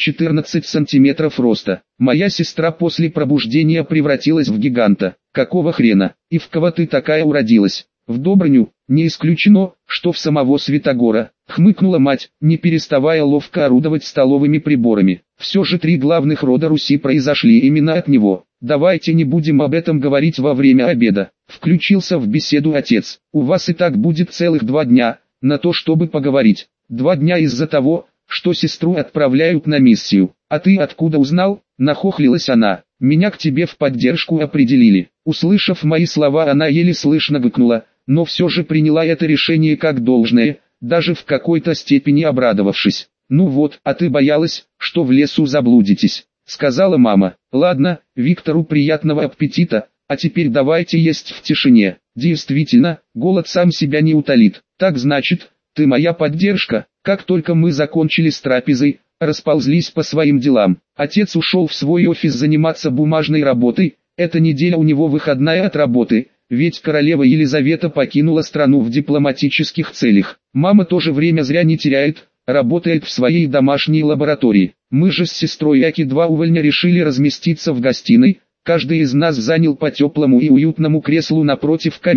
214 сантиметров роста. Моя сестра после пробуждения превратилась в гиганта. Какого хрена? И в кого ты такая уродилась? В Добрыню? Не исключено, что в самого Святогора. Хмыкнула мать, не переставая ловко орудовать столовыми приборами. Все же 3 главных рода Руси произошли именно от него. Давайте не будем об этом говорить во время обеда. Включился в беседу отец. У вас и так будет целых 2 дня, на то чтобы поговорить. 2 дня из-за того, что сестру отправляют на миссию. А ты откуда узнал? Нахохлилась она. Меня к тебе в поддержку определили. Услышав мои слова, она еле слышно гыкнула, но все же приняла это решение как должное, даже в какой-то степени обрадовавшись. Ну вот, а ты боялась, что в лесу заблудитесь, сказала мама. Ладно, Виктору приятного аппетита, а теперь давайте есть в тишине. Действительно, голод сам себя не утолит. Так значит, ты моя поддержка. Как только мы закончили с трапезой, расползлись по своим делам. Отец ушел в свой офис заниматься бумажной работой, эта неделя у него выходная от работы, ведь королева Елизавета покинула страну в дипломатических целях. Мама тоже время зря не теряет, работает в своей домашней лаборатории. Мы же с сестрой Аки 2 увольня решили разместиться в гостиной, каждый из нас занял по теплому и уютному креслу напротив камина.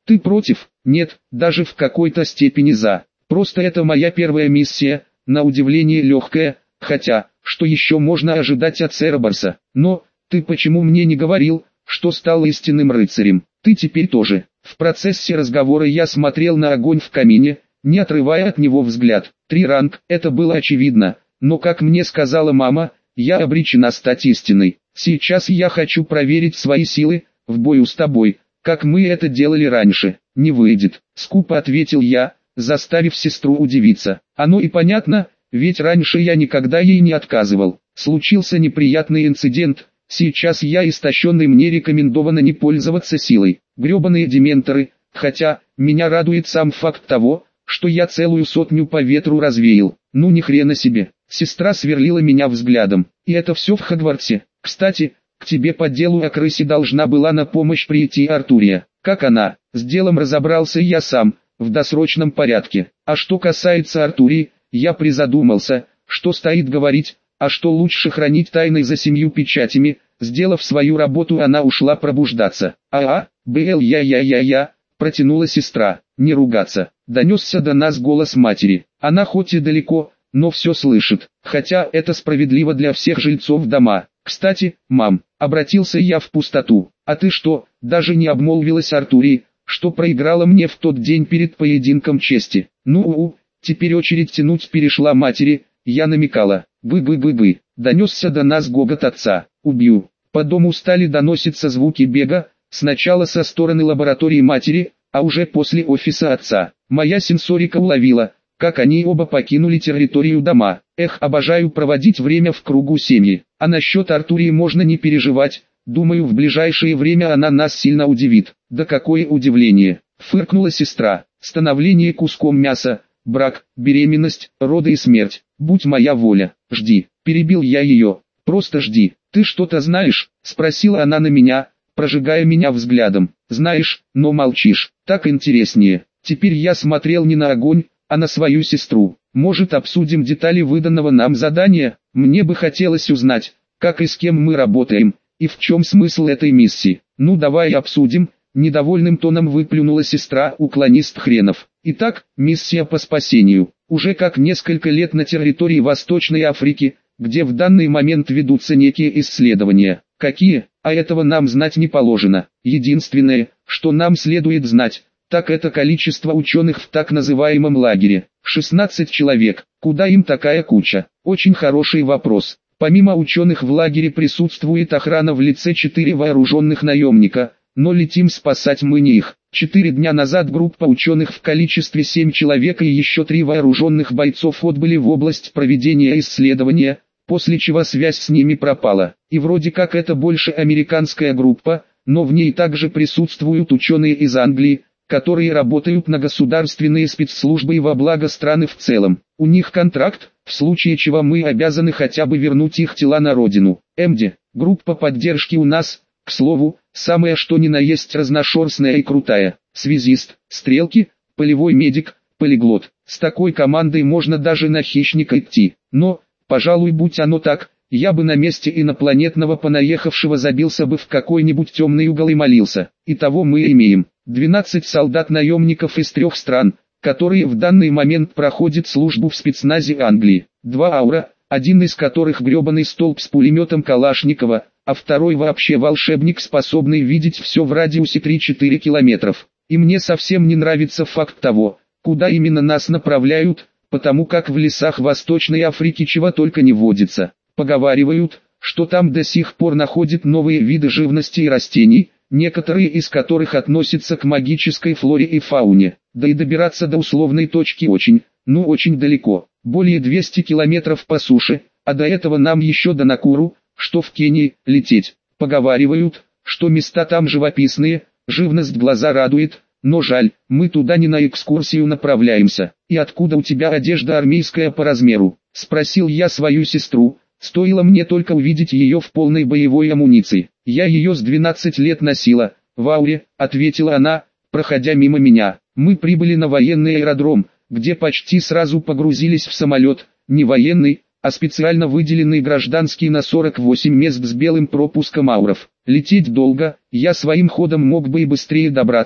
Ты против? Нет, даже в какой-то степени за. Просто это моя первая миссия, на удивление легкая, хотя, что еще можно ожидать от Церберса? Но, ты почему мне не говорил, что стал истинным рыцарем? Ты теперь тоже. В процессе разговора я смотрел на огонь в камине, не отрывая от него взгляд. 3 ранг, это было очевидно, но как мне сказала мама, я обречена стать истинной. Сейчас я хочу проверить свои силы, в бою с тобой, как мы это делали раньше. Не выйдет, скупо ответил я, заставив сестру удивиться. Оно и понятно, ведь раньше я никогда ей не отказывал. Случился неприятный инцидент, сейчас я истощенный, мне рекомендовано не пользоваться силой. Гребаные дементоры, хотя, меня радует сам факт того, что я целую 100 по ветру развеял. Ну ни хрена себе. Сестра сверлила меня взглядом. И это все в Хогвартсе. Кстати, к тебе по делу о крысе должна была на помощь прийти Артурия. Как она? С делом разобрался я сам, в досрочном порядке. А что касается Артурии, я призадумался, что стоит говорить, а что лучше хранить тайной за 7 печатями. Сделав свою работу, она ушла пробуждаться. Я, протянула сестра. Не ругаться. Донесся до нас голос матери. Она хоть и далеко, но все слышит, хотя это справедливо для всех жильцов дома. Кстати, мам, обратился я в пустоту, а ты что, даже не обмолвилась Артурии, что проиграла мне в тот день перед поединком чести? Теперь очередь тянуть перешла матери, я намекала. Бы, донесся до нас гогот отца. Убью. По дому стали доноситься звуки бега, сначала со стороны лаборатории матери, а уже после офиса отца. Моя сенсорика уловила, как они оба покинули территорию дома. Обожаю проводить время в кругу семьи. А насчет Артурии можно не переживать, думаю, в ближайшее время она нас сильно удивит. Да какое удивление, фыркнула сестра. Становление куском мяса, брак, беременность, роды и смерть. Будь моя воля, жди. Перебил я ее. Просто жди. Ты что-то знаешь? Спросила она на меня, прожигая меня взглядом. Знаешь, но молчишь. Так интереснее. Теперь я смотрел не на огонь, а на свою сестру. Может, обсудим детали выданного нам задания? Мне бы хотелось узнать, как и с кем мы работаем, и в чем смысл этой миссии. Ну давай обсудим, недовольным тоном выплюнула сестра, уклонист хренов. Итак, миссия по спасению. Уже как несколько лет на территории Восточной Африки, где в данный момент ведутся некие исследования. Какие? А этого нам знать не положено. Единственное, что нам следует знать, так это количество ученых в так называемом лагере. 16 человек. Куда им такая куча? Очень хороший вопрос. Помимо ученых в лагере присутствует охрана в лице 4 вооруженных наемника, но летим спасать мы не их. 4 дня назад группа ученых в количестве 7 человек и еще 3 вооруженных бойцов отбыли в область проведения исследования, после чего связь с ними пропала. И вроде как это больше американская группа, но в ней также присутствуют ученые из Англии, которые работают на государственные спецслужбы и во благо страны в целом. У них контракт, в случае чего мы обязаны хотя бы вернуть их тела на родину. Группа поддержки у нас, к слову, самая что ни на есть разношерстная и крутая. Связист, стрелки, полевой медик, полиглот. С такой командой можно даже на хищника идти. Но, пожалуй, будь оно так, я бы на месте инопланетного понаехавшего забился бы в какой-нибудь темный угол и молился. Итого мы имеем 12 солдат-наемников из 3 стран, которые в данный момент проходят службу в спецназе Англии. 2 аура, один из которых гребаный столб с пулеметом Калашникова, а второй вообще волшебник, способный видеть все в радиусе 3-4 километров. И мне совсем не нравится факт того, куда именно нас направляют, потому как в лесах Восточной Африки чего только не водится. Поговаривают, что там до сих пор находят новые виды живности и растений, некоторые из которых относятся к магической флоре и фауне. Да и добираться до условной точки очень, очень далеко, более 200 километров по суше, а до этого нам еще до Накуру, что в Кении, лететь. Поговаривают, что места там живописные, живность глаза радует, но жаль, мы туда не на экскурсию направляемся. И откуда у тебя одежда армейская по размеру? Спросил я свою сестру. Стоило мне только увидеть ее в полной боевой амуниции. Я ее с 12 лет носила, в ауре, ответила она, проходя мимо меня. Мы прибыли на военный аэродром, где почти сразу погрузились в самолет, не военный, а специально выделенный гражданский на 48 мест с белым пропуском ауров. Лететь долго, я своим ходом мог бы и быстрее добраться,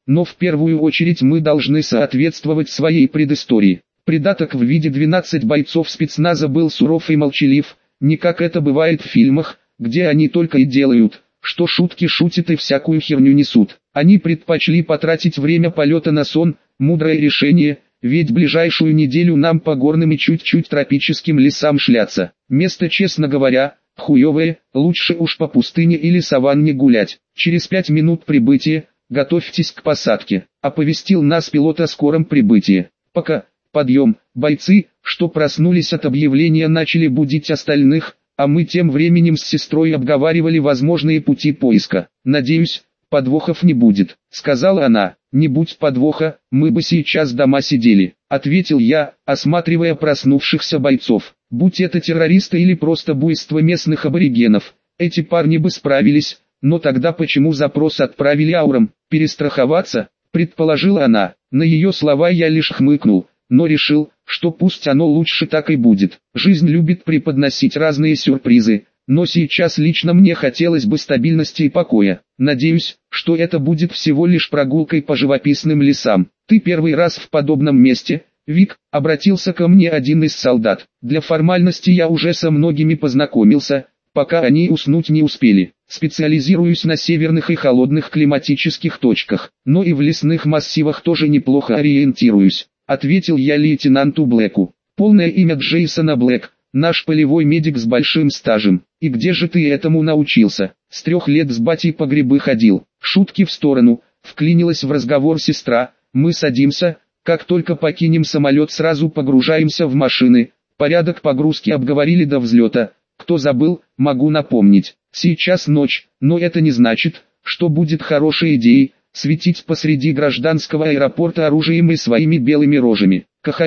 но в первую очередь мы должны соответствовать своей предыстории. Придаток в виде 12 бойцов спецназа был суров и молчалив, не как это бывает в фильмах, где они только и делают, что шутки шутят и всякую херню несут. Они предпочли потратить время полета на сон, мудрое решение, ведь ближайшую неделю нам по горным и чуть-чуть тропическим лесам шляться. Место, честно говоря, хуевое, лучше уж по пустыне или саванне гулять. Через 5 минут прибытия, готовьтесь к посадке, оповестил нас пилот о скором прибытии. Пока, подъем, бойцы, что проснулись от объявления, начали будить остальных, а мы тем временем с сестрой обговаривали возможные пути поиска. Надеюсь, подвохов не будет, сказала она. Не будь подвоха, мы бы сейчас дома сидели, ответил я, осматривая проснувшихся бойцов. Будь это террористы или просто буйство местных аборигенов, эти парни бы справились, но тогда почему запрос отправили аурам? Перестраховаться, предположила она. На ее слова я лишь хмыкнул, но решил, что пусть оно лучше так и будет. Жизнь любит преподносить разные сюрпризы, но сейчас лично мне хотелось бы стабильности и покоя. Надеюсь, что это будет всего лишь прогулкой по живописным лесам. Ты первый раз в подобном месте, Вик, обратился ко мне один из солдат. Для формальности я уже со многими познакомился, пока они уснуть не успели. Специализируюсь на северных и холодных климатических точках, но и в лесных массивах тоже неплохо ориентируюсь, ответил я лейтенанту Блэку. Полное имя Джейсона Блэк, наш полевой медик с большим стажем. И где же ты этому научился? С 3 лет с батей по грибы ходил. Шутки в сторону, вклинилась в разговор сестра. Мы садимся, как только покинем самолет, сразу погружаемся в машины. Порядок погрузки обговорили до взлета. Кто забыл, могу напомнить. Сейчас ночь, но это не значит, что будет хорошей идеей светить посреди гражданского аэропорта оружием и своими белыми рожами.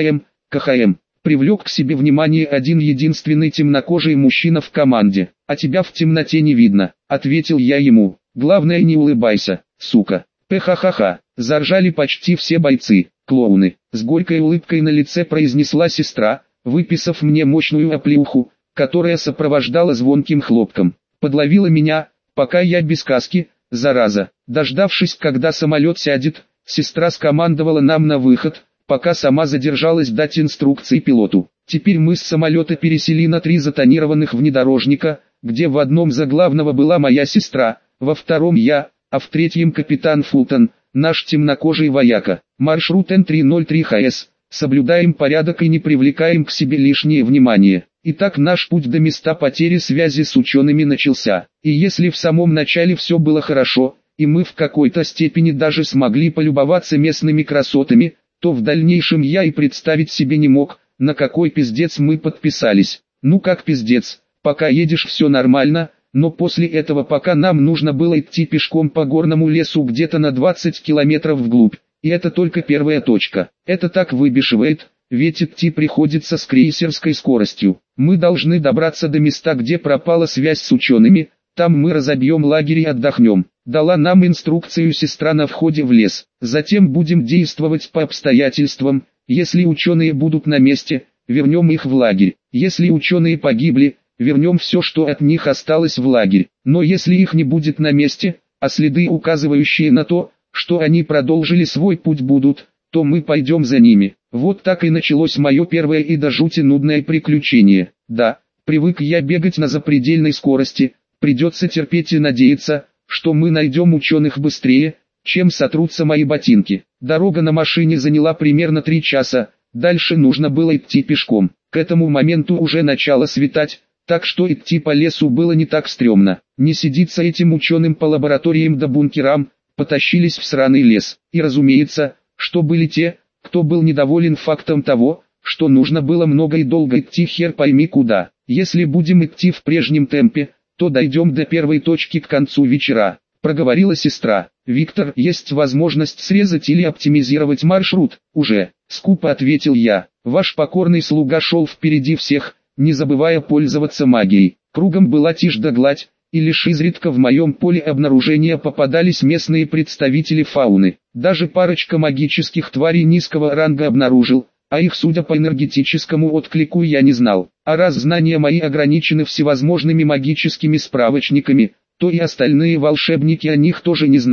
КХМ. Привлек к себе внимание один единственный темнокожий мужчина в команде. А тебя в темноте не видно, ответил я ему. Главное, не улыбайся, сука. Пхахаха. Заржали почти все бойцы. Клоуны. С горькой улыбкой на лице произнесла сестра, выписав мне мощную оплеуху, которая сопровождала звонким хлопком. Подловила меня, пока я без каски, зараза. Дождавшись, когда самолет сядет, сестра скомандовала нам на выход, пока сама задержалась дать инструкции пилоту. Теперь мы с самолета пересели на 3 затонированных внедорожника, где в одном за главного была моя сестра, во втором я, а в 3-м капитан Фултон, наш темнокожий вояка. Маршрут Н303 ХС. Соблюдаем порядок и не привлекаем к себе лишнее внимание. Итак, наш путь до места потери связи с учеными начался. И если в самом начале все было хорошо, и мы в какой-то степени даже смогли полюбоваться местными красотами, то в дальнейшем я и представить себе не мог, на какой пиздец мы подписались. Ну как пиздец, пока едешь все нормально, но после этого пока нам нужно было идти пешком по горному лесу где-то на 20 километров вглубь. И это только первая точка. Это так выбешивает, ведь идти приходится с крейсерской скоростью. Мы должны добраться до места, где пропала связь с учеными, там мы разобьем лагерь и отдохнем. Дала нам инструкцию сестра на входе в лес. Затем будем действовать по обстоятельствам. Если ученые будут на месте, вернем их в лагерь. Если ученые погибли, вернем все, что от них осталось в лагерь. Но если их не будет на месте, а следы, указывающие на то, что они продолжили свой путь, будут, то мы пойдем за ними. Вот так и началось мое первое и до жути нудное приключение. Да, привык я бегать на запредельной скорости, придется терпеть и надеяться, что мы найдем ученых быстрее, чем сотрутся мои ботинки. Дорога на машине заняла примерно 3 часа, дальше нужно было идти пешком. К этому моменту уже начало светать, так что идти по лесу было не так стрёмно. Не сидится этим ученым по лабораториям да бункерам, потащились в сраный лес. И разумеется, что были те, кто был недоволен фактом того, что нужно было много и долго идти хер пойми куда. Если будем идти в прежнем темпе, то дойдем до первой точки к концу вечера, проговорила сестра. Виктор, есть возможность срезать или оптимизировать маршрут? Уже, скупо ответил я. Ваш покорный слуга шел впереди всех, не забывая пользоваться магией. Кругом была тишь да гладь, и лишь изредка в моем поле обнаружения попадались местные представители фауны. Даже парочка магических тварей низкого ранга обнаружил, а их, судя по энергетическому отклику, я не знал. А раз знания мои ограничены всевозможными магическими справочниками, то и остальные волшебники о них тоже не знают.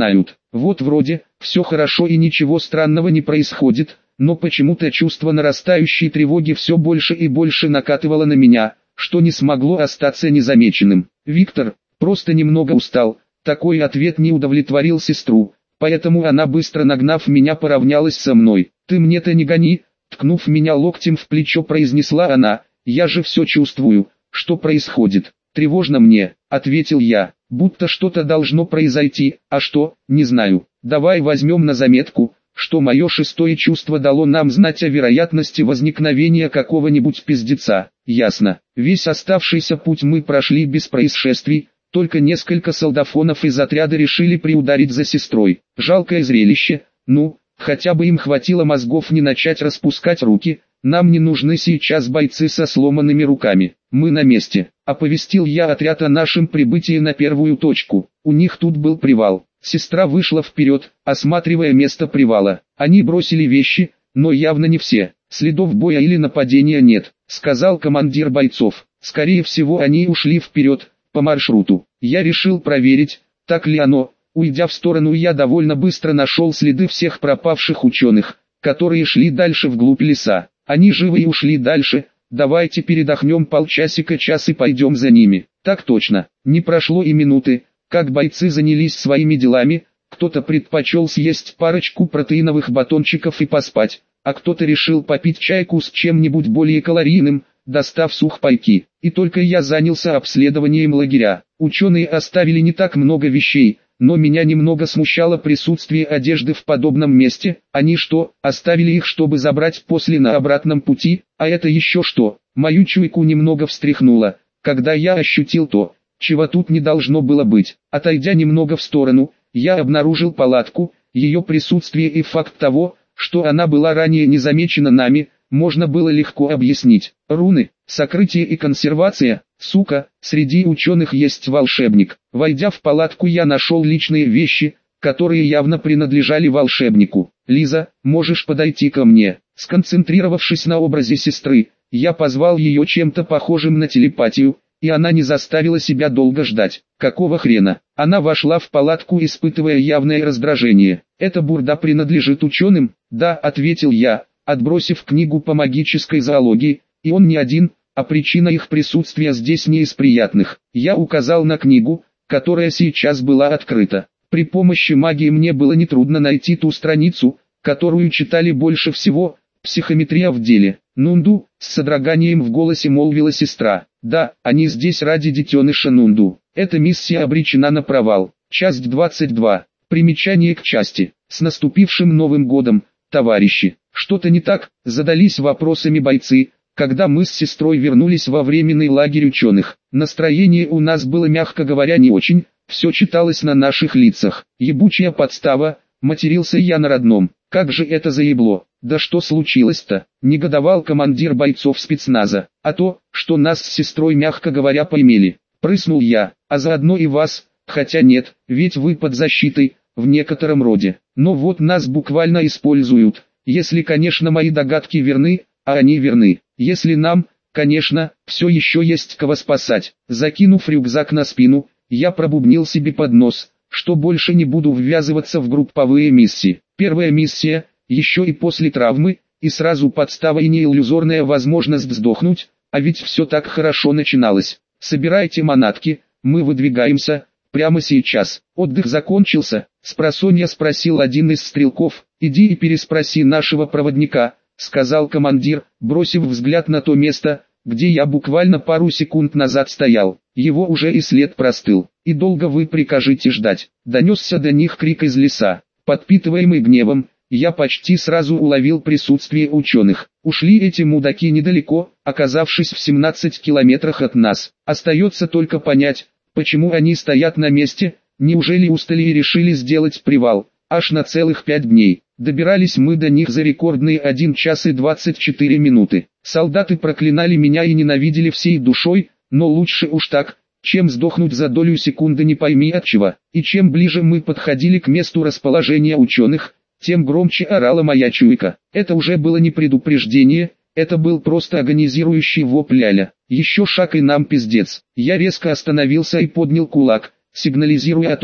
Вот вроде, все хорошо и ничего странного не происходит, но почему-то чувство нарастающей тревоги все больше и больше накатывало на меня, что не смогло остаться незамеченным. Виктор просто немного устал. Такой ответ не удовлетворил сестру, поэтому она, быстро нагнав меня, поравнялась со мной. «Ты мне-то не гони», ткнув меня локтем в плечо, произнесла она, «я же все чувствую, что происходит». «Тревожно мне», ответил я, будто что-то должно произойти, а что, не знаю. Давай возьмем на заметку, что мое шестое чувство дало нам знать о вероятности возникновения какого-нибудь пиздеца. Ясно. Весь оставшийся путь мы прошли без происшествий, только несколько солдафонов из отряда решили приударить за сестрой. Жалкое зрелище, ну, хотя бы им хватило мозгов не начать распускать руки. Нам не нужны сейчас бойцы со сломанными руками. Мы на месте. Оповестил я отряд о нашем прибытии на первую точку. У них тут был привал. Сестра вышла вперед, осматривая место привала. Они бросили вещи, но явно не все. Следов боя или нападения нет, сказал командир бойцов. Скорее всего, они ушли вперед, по маршруту. Я решил проверить, так ли оно. Уйдя в сторону, я довольно быстро нашел следы всех пропавших ученых, которые шли дальше вглубь леса. Они живы и ушли дальше. Давайте передохнем полчасика-час и пойдем за ними. Так точно. Не прошло и минуты, как бойцы занялись своими делами. Кто-то предпочел съесть парочку протеиновых батончиков и поспать, а кто-то решил попить чайку с чем-нибудь более калорийным, достав сухпайки. И только я занялся обследованием лагеря. Ученые оставили не так много вещей, но меня немного смущало присутствие одежды в подобном месте. Они что, оставили их, чтобы забрать после на обратном пути? А это еще что? Мою чуйку немного встряхнуло, когда я ощутил то, чего тут не должно было быть. Отойдя немного в сторону, я обнаружил палатку. Ее присутствие и факт того, что она была ранее не замечена нами, можно было легко объяснить. Руны, сокрытие и консервация. Сука, среди ученых есть волшебник. Войдя в палатку, я нашел личные вещи, которые явно принадлежали волшебнику. «Лиза, можешь подойти ко мне?» Сконцентрировавшись на образе сестры, я позвал ее чем-то похожим на телепатию, и она не заставила себя долго ждать. Какого хрена? Она вошла в палатку, испытывая явное раздражение. «Эта бурда принадлежит ученым?» «Да», ответил я, отбросив книгу по магической зоологии, «и он не один». А причина их присутствия здесь не из приятных. Я указал на книгу, которая сейчас была открыта. При помощи магии мне было нетрудно найти ту страницу, которую читали больше всего. Психометрия в деле. Нунду, с содроганием в голосе молвила сестра. Да, они здесь ради детеныша Нунду. Эта миссия обречена на провал. Часть 22. Примечание к части. С наступившим Новым годом, товарищи. Что-то не так, задались вопросами бойцы, когда мы с сестрой вернулись во временный лагерь ученых. Настроение у нас было, мягко говоря, не очень, все читалось на наших лицах. Ебучая подстава, матерился я на родном. Как же это заебло? Да что случилось-то? Негодовал командир бойцов спецназа. А то, что нас с сестрой, мягко говоря, поимели. Прыснул я, а заодно и вас, хотя нет, ведь вы под защитой, в некотором роде. Но вот нас буквально используют, если, конечно, мои догадки верны, а они верны. Если нам, конечно, все еще есть кого спасать. Закинув рюкзак на спину, я пробубнил себе под нос, что больше не буду ввязываться в групповые миссии. Первая миссия, еще и после травмы, и сразу подстава и неиллюзорная возможность сдохнуть, а ведь все так хорошо начиналось. Собирайте манатки, мы выдвигаемся, прямо сейчас. Отдых закончился, спросонья спросил один из стрелков. Иди и переспроси нашего проводника, сказал командир, бросив взгляд на то место, где я буквально пару секунд назад стоял. Его уже и след простыл. «И долго вы прикажете ждать?» Донесся до них крик из леса. Подпитываемый гневом, я почти сразу уловил присутствие ученых. Ушли эти мудаки недалеко, оказавшись в 17 километрах от нас. Остается только понять, почему они стоят на месте. Неужели устали и решили сделать привал? Аж на целых 5 дней. Добирались мы до них за рекордные 1 час и 24 минуты. Солдаты проклинали меня и ненавидели всей душой, но лучше уж так, чем сдохнуть за долю секунды не пойми от чего. И чем ближе мы подходили к месту расположения ученых, тем громче орала моя чуйка. Это уже было не предупреждение, это был просто агонизирующий вопль ля-ля. Еще шаг и нам пиздец. Я резко остановился и поднял кулак, сигнализируя о том,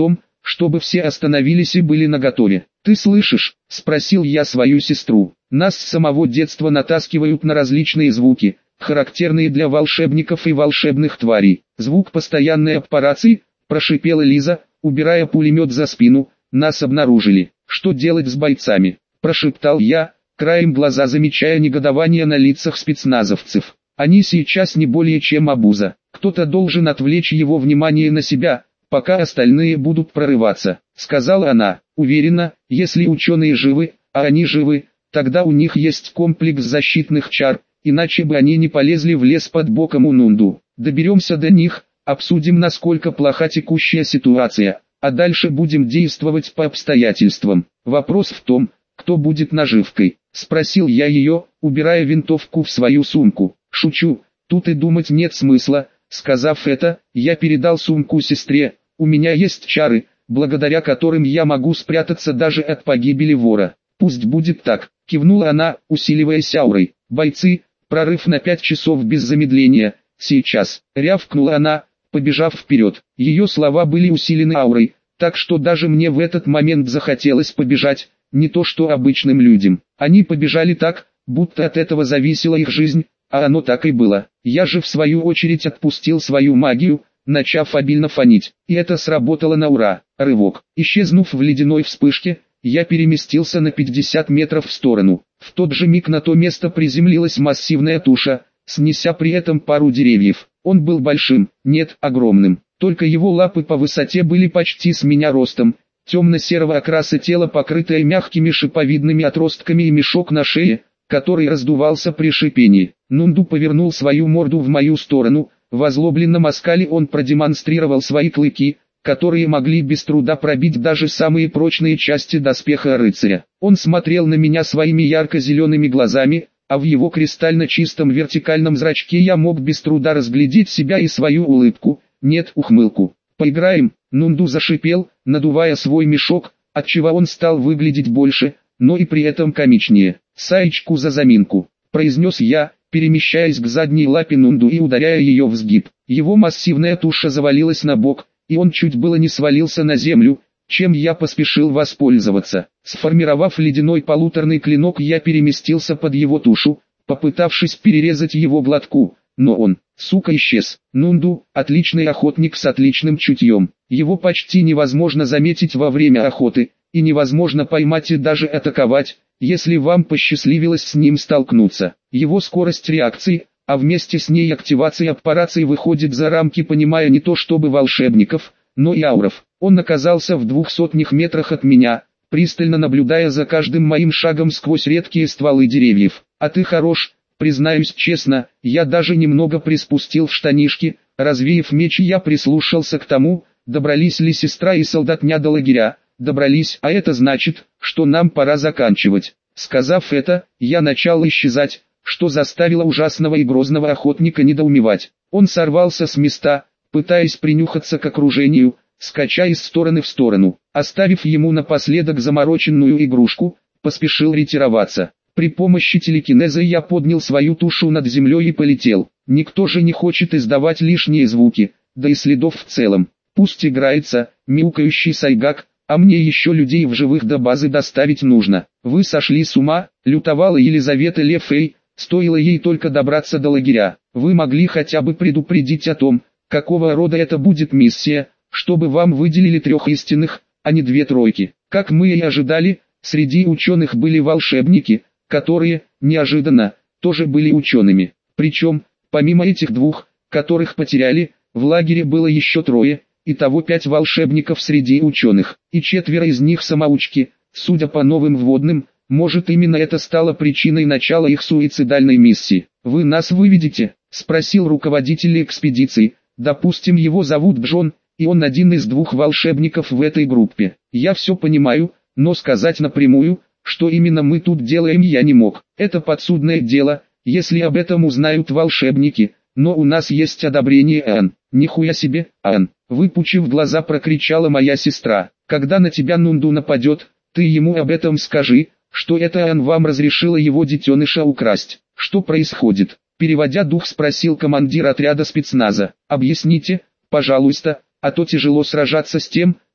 чтобы все остановились и были наготове. «Ты слышишь?» – спросил я свою сестру. «Нас с самого детства натаскивают на различные звуки, характерные для волшебников и волшебных тварей. Звук постоянной аппарации», – прошипела Лиза, убирая пулемет за спину. «Нас обнаружили. Что делать с бойцами?» – прошептал я, краем глаза замечая негодование на лицах спецназовцев. «Они сейчас не более чем обуза. Кто-то должен отвлечь его внимание на себя, пока остальные будут прорываться», — сказала она. «Уверена, если ученые живы, а они живы, тогда у них есть комплекс защитных чар, иначе бы они не полезли в лес под боком у Нунду. Доберемся до них, обсудим, насколько плоха текущая ситуация, а дальше будем действовать по обстоятельствам. Вопрос в том, кто будет наживкой», — спросил я ее, убирая винтовку в свою сумку. «Шучу, тут и думать нет смысла». Сказав это, я передал сумку сестре. «У меня есть чары, благодаря которым я могу спрятаться даже от погибели вора». «Пусть будет так», — кивнула она, усиливаясь аурой. «Бойцы, прорыв на 5 часов без замедления, сейчас», — рявкнула она, побежав вперед. Ее слова были усилены аурой, так что даже мне в этот момент захотелось побежать, не то что обычным людям. Они побежали так, будто от этого зависела их жизнь, а оно так и было. Я же в свою очередь отпустил свою магию, начав обильно фонить, и это сработало на ура. Рывок. Исчезнув в ледяной вспышке, я переместился на 50 метров в сторону. В тот же миг на то место приземлилась массивная туша, снеся при этом пару деревьев. Он был большим, нет, огромным. Только его лапы по высоте были почти с меня ростом. Темно-серого окраса тело, покрытое мягкими шиповидными отростками, и мешок на шее, который раздувался при шипении. Нунду повернул свою морду в мою сторону. В озлобленном оскале он продемонстрировал свои клыки, которые могли без труда пробить даже самые прочные части доспеха рыцаря. Он смотрел на меня своими ярко-зелеными глазами, а в его кристально чистом вертикальном зрачке я мог без труда разглядеть себя и свою улыбку, нет, ухмылку. «Поиграем?» — Нунду зашипел, надувая свой мешок, отчего он стал выглядеть больше, но и при этом комичнее. «Саечку за заминку», — произнес я, перемещаясь к задней лапе Нунду и ударяя ее в сгиб. Его массивная туша завалилась на бок, и он чуть было не свалился на землю, чем я поспешил воспользоваться. Сформировав ледяной полуторный клинок, я переместился под его тушу, попытавшись перерезать его глотку, но он, сука, исчез. Нунду, отличный охотник с отличным чутьем. Его почти невозможно заметить во время охоты, и невозможно поймать и даже атаковать, если вам посчастливилось с ним столкнуться. Его скорость реакции, а вместе с ней активация аппарации, выходит за рамки понимая не то чтобы волшебников, но и ауров. Он оказался в 200 метрах от меня, пристально наблюдая за каждым моим шагом сквозь редкие стволы деревьев. «А ты хорош», признаюсь честно, я даже немного приспустил штанишки. Развеяв меч, я прислушался к тому, добрались ли сестра и солдатня до лагеря. Добрались, а это значит, что нам пора заканчивать. Сказав это, я начал исчезать, что заставило ужасного и грозного охотника недоумевать. Он сорвался с места, пытаясь принюхаться к окружению, скача из стороны в сторону. Оставив ему напоследок замороченную игрушку, поспешил ретироваться. При помощи телекинеза я поднял свою тушу над землей и полетел. Никто же не хочет издавать лишние звуки, да и следов в целом. Пусть играется, мяукающий сайгак, а мне еще людей в живых до базы доставить нужно. Вы сошли с ума, лютовала Елизавета Лефей, стоило ей только добраться до лагеря. Вы могли хотя бы предупредить о том, какого рода это будет миссия, чтобы вам выделили 3 истинных, а не 2 тройки. Как мы и ожидали, среди ученых были волшебники, которые, неожиданно, тоже были учеными. Причем, помимо этих 2, которых потеряли, в лагере было еще 3. Итого 5 волшебников среди ученых, и 4 из них самоучки. Судя по новым вводным, может именно это стало причиной начала их суицидальной миссии. «Вы нас выведете?» – спросил руководитель экспедиции. «Допустим, его зовут Джон, и он один из 2 волшебников в этой группе. Я все понимаю, но сказать напрямую, что именно мы тут делаем, я не мог. Это подсудное дело, если об этом узнают волшебники, но у нас есть одобрение Ан». «Нихуя себе, Ан!» — выпучив глаза, прокричала моя сестра. «Когда на тебя Нунду нападет, ты ему об этом скажи, что это Ан вам разрешила его детеныша украсть». «Что происходит?» — переводя дух, спросил командир отряда спецназа. «Объясните, пожалуйста, а то тяжело сражаться с тем,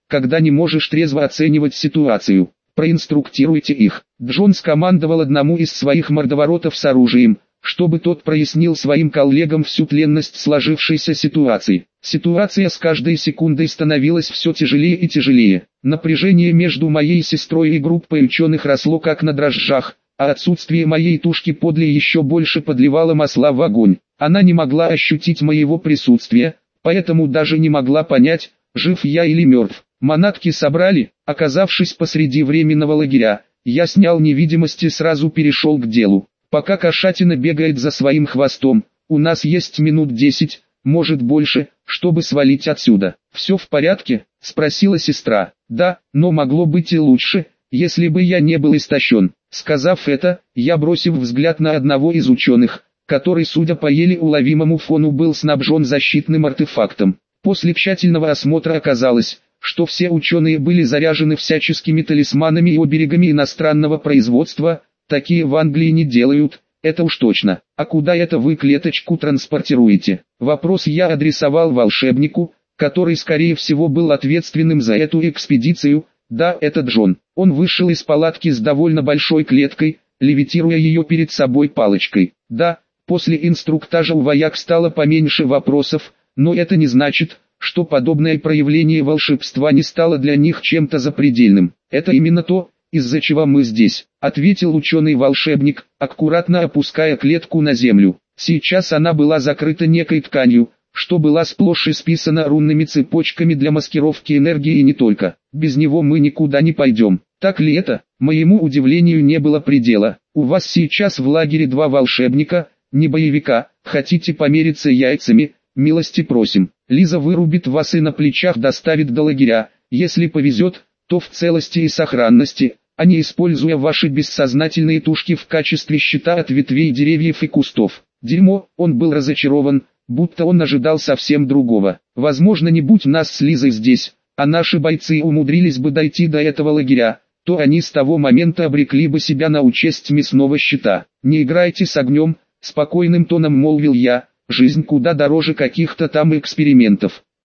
когда не можешь трезво оценивать ситуацию. Проинструктируйте их. Джон скомандовал одному из своих мордоворотов с оружием, чтобы тот прояснил своим коллегам всю тленность сложившейся ситуации. Ситуация с каждой секундой становилась все тяжелее и тяжелее. Напряжение между моей сестрой и группой ученых росло как на дрожжах, а отсутствие моей тушки подле еще больше подливало масла в огонь. Она не могла ощутить моего присутствия, поэтому даже не могла понять, жив я или мертв. Манатки собрали, оказавшись посреди временного лагеря. Я снял невидимость и сразу перешел к делу. Пока кошатина бегает за своим хвостом, у нас есть минут 10, может больше, чтобы свалить отсюда. «Все в порядке?» – спросила сестра. «Да, но могло быть и лучше, если бы я не был истощен». Сказав это, я бросив взгляд на одного из ученых, который, судя по еле уловимому фону, был снабжен защитным артефактом. После тщательного осмотра оказалось, что все ученые были заряжены всяческими талисманами и оберегами иностранного производства. Такие в Англии не делают, это уж точно. А куда это вы клеточку транспортируете? Вопрос я адресовал волшебнику, который скорее всего был ответственным за эту экспедицию. Да, это Джон. Он вышел из палатки с довольно большой клеткой, левитируя ее перед собой палочкой. Да, после инструктажа у вояк стало поменьше вопросов, но это не значит, что подобное проявление волшебства не стало для них чем-то запредельным. Это именно то, из-за чего мы здесь, ответил ученый-волшебник, аккуратно опуская клетку на землю. Сейчас она была закрыта некой тканью, что была сплошь исписана рунными цепочками для маскировки энергии и не только. Без него мы никуда не пойдем. Так ли это? Моему удивлению не было предела. У вас сейчас в лагере 2 волшебника, не боевика. Хотите помериться яйцами? Милости просим. Лиза вырубит вас и на плечах доставит до лагеря. Если повезет, то в целости и сохранности, а не используя ваши бессознательные тушки в качестве щита от ветвей деревьев и кустов. Дерьмо, он был разочарован, будто он ожидал совсем другого. Возможно, не будь нас с Лизой здесь, а наши бойцы умудрились бы дойти до этого лагеря, то они с того момента обрекли бы себя на участь мясного щита. Не играйте с огнем, спокойным тоном молвил я, жизнь куда дороже каких-то там экспериментов.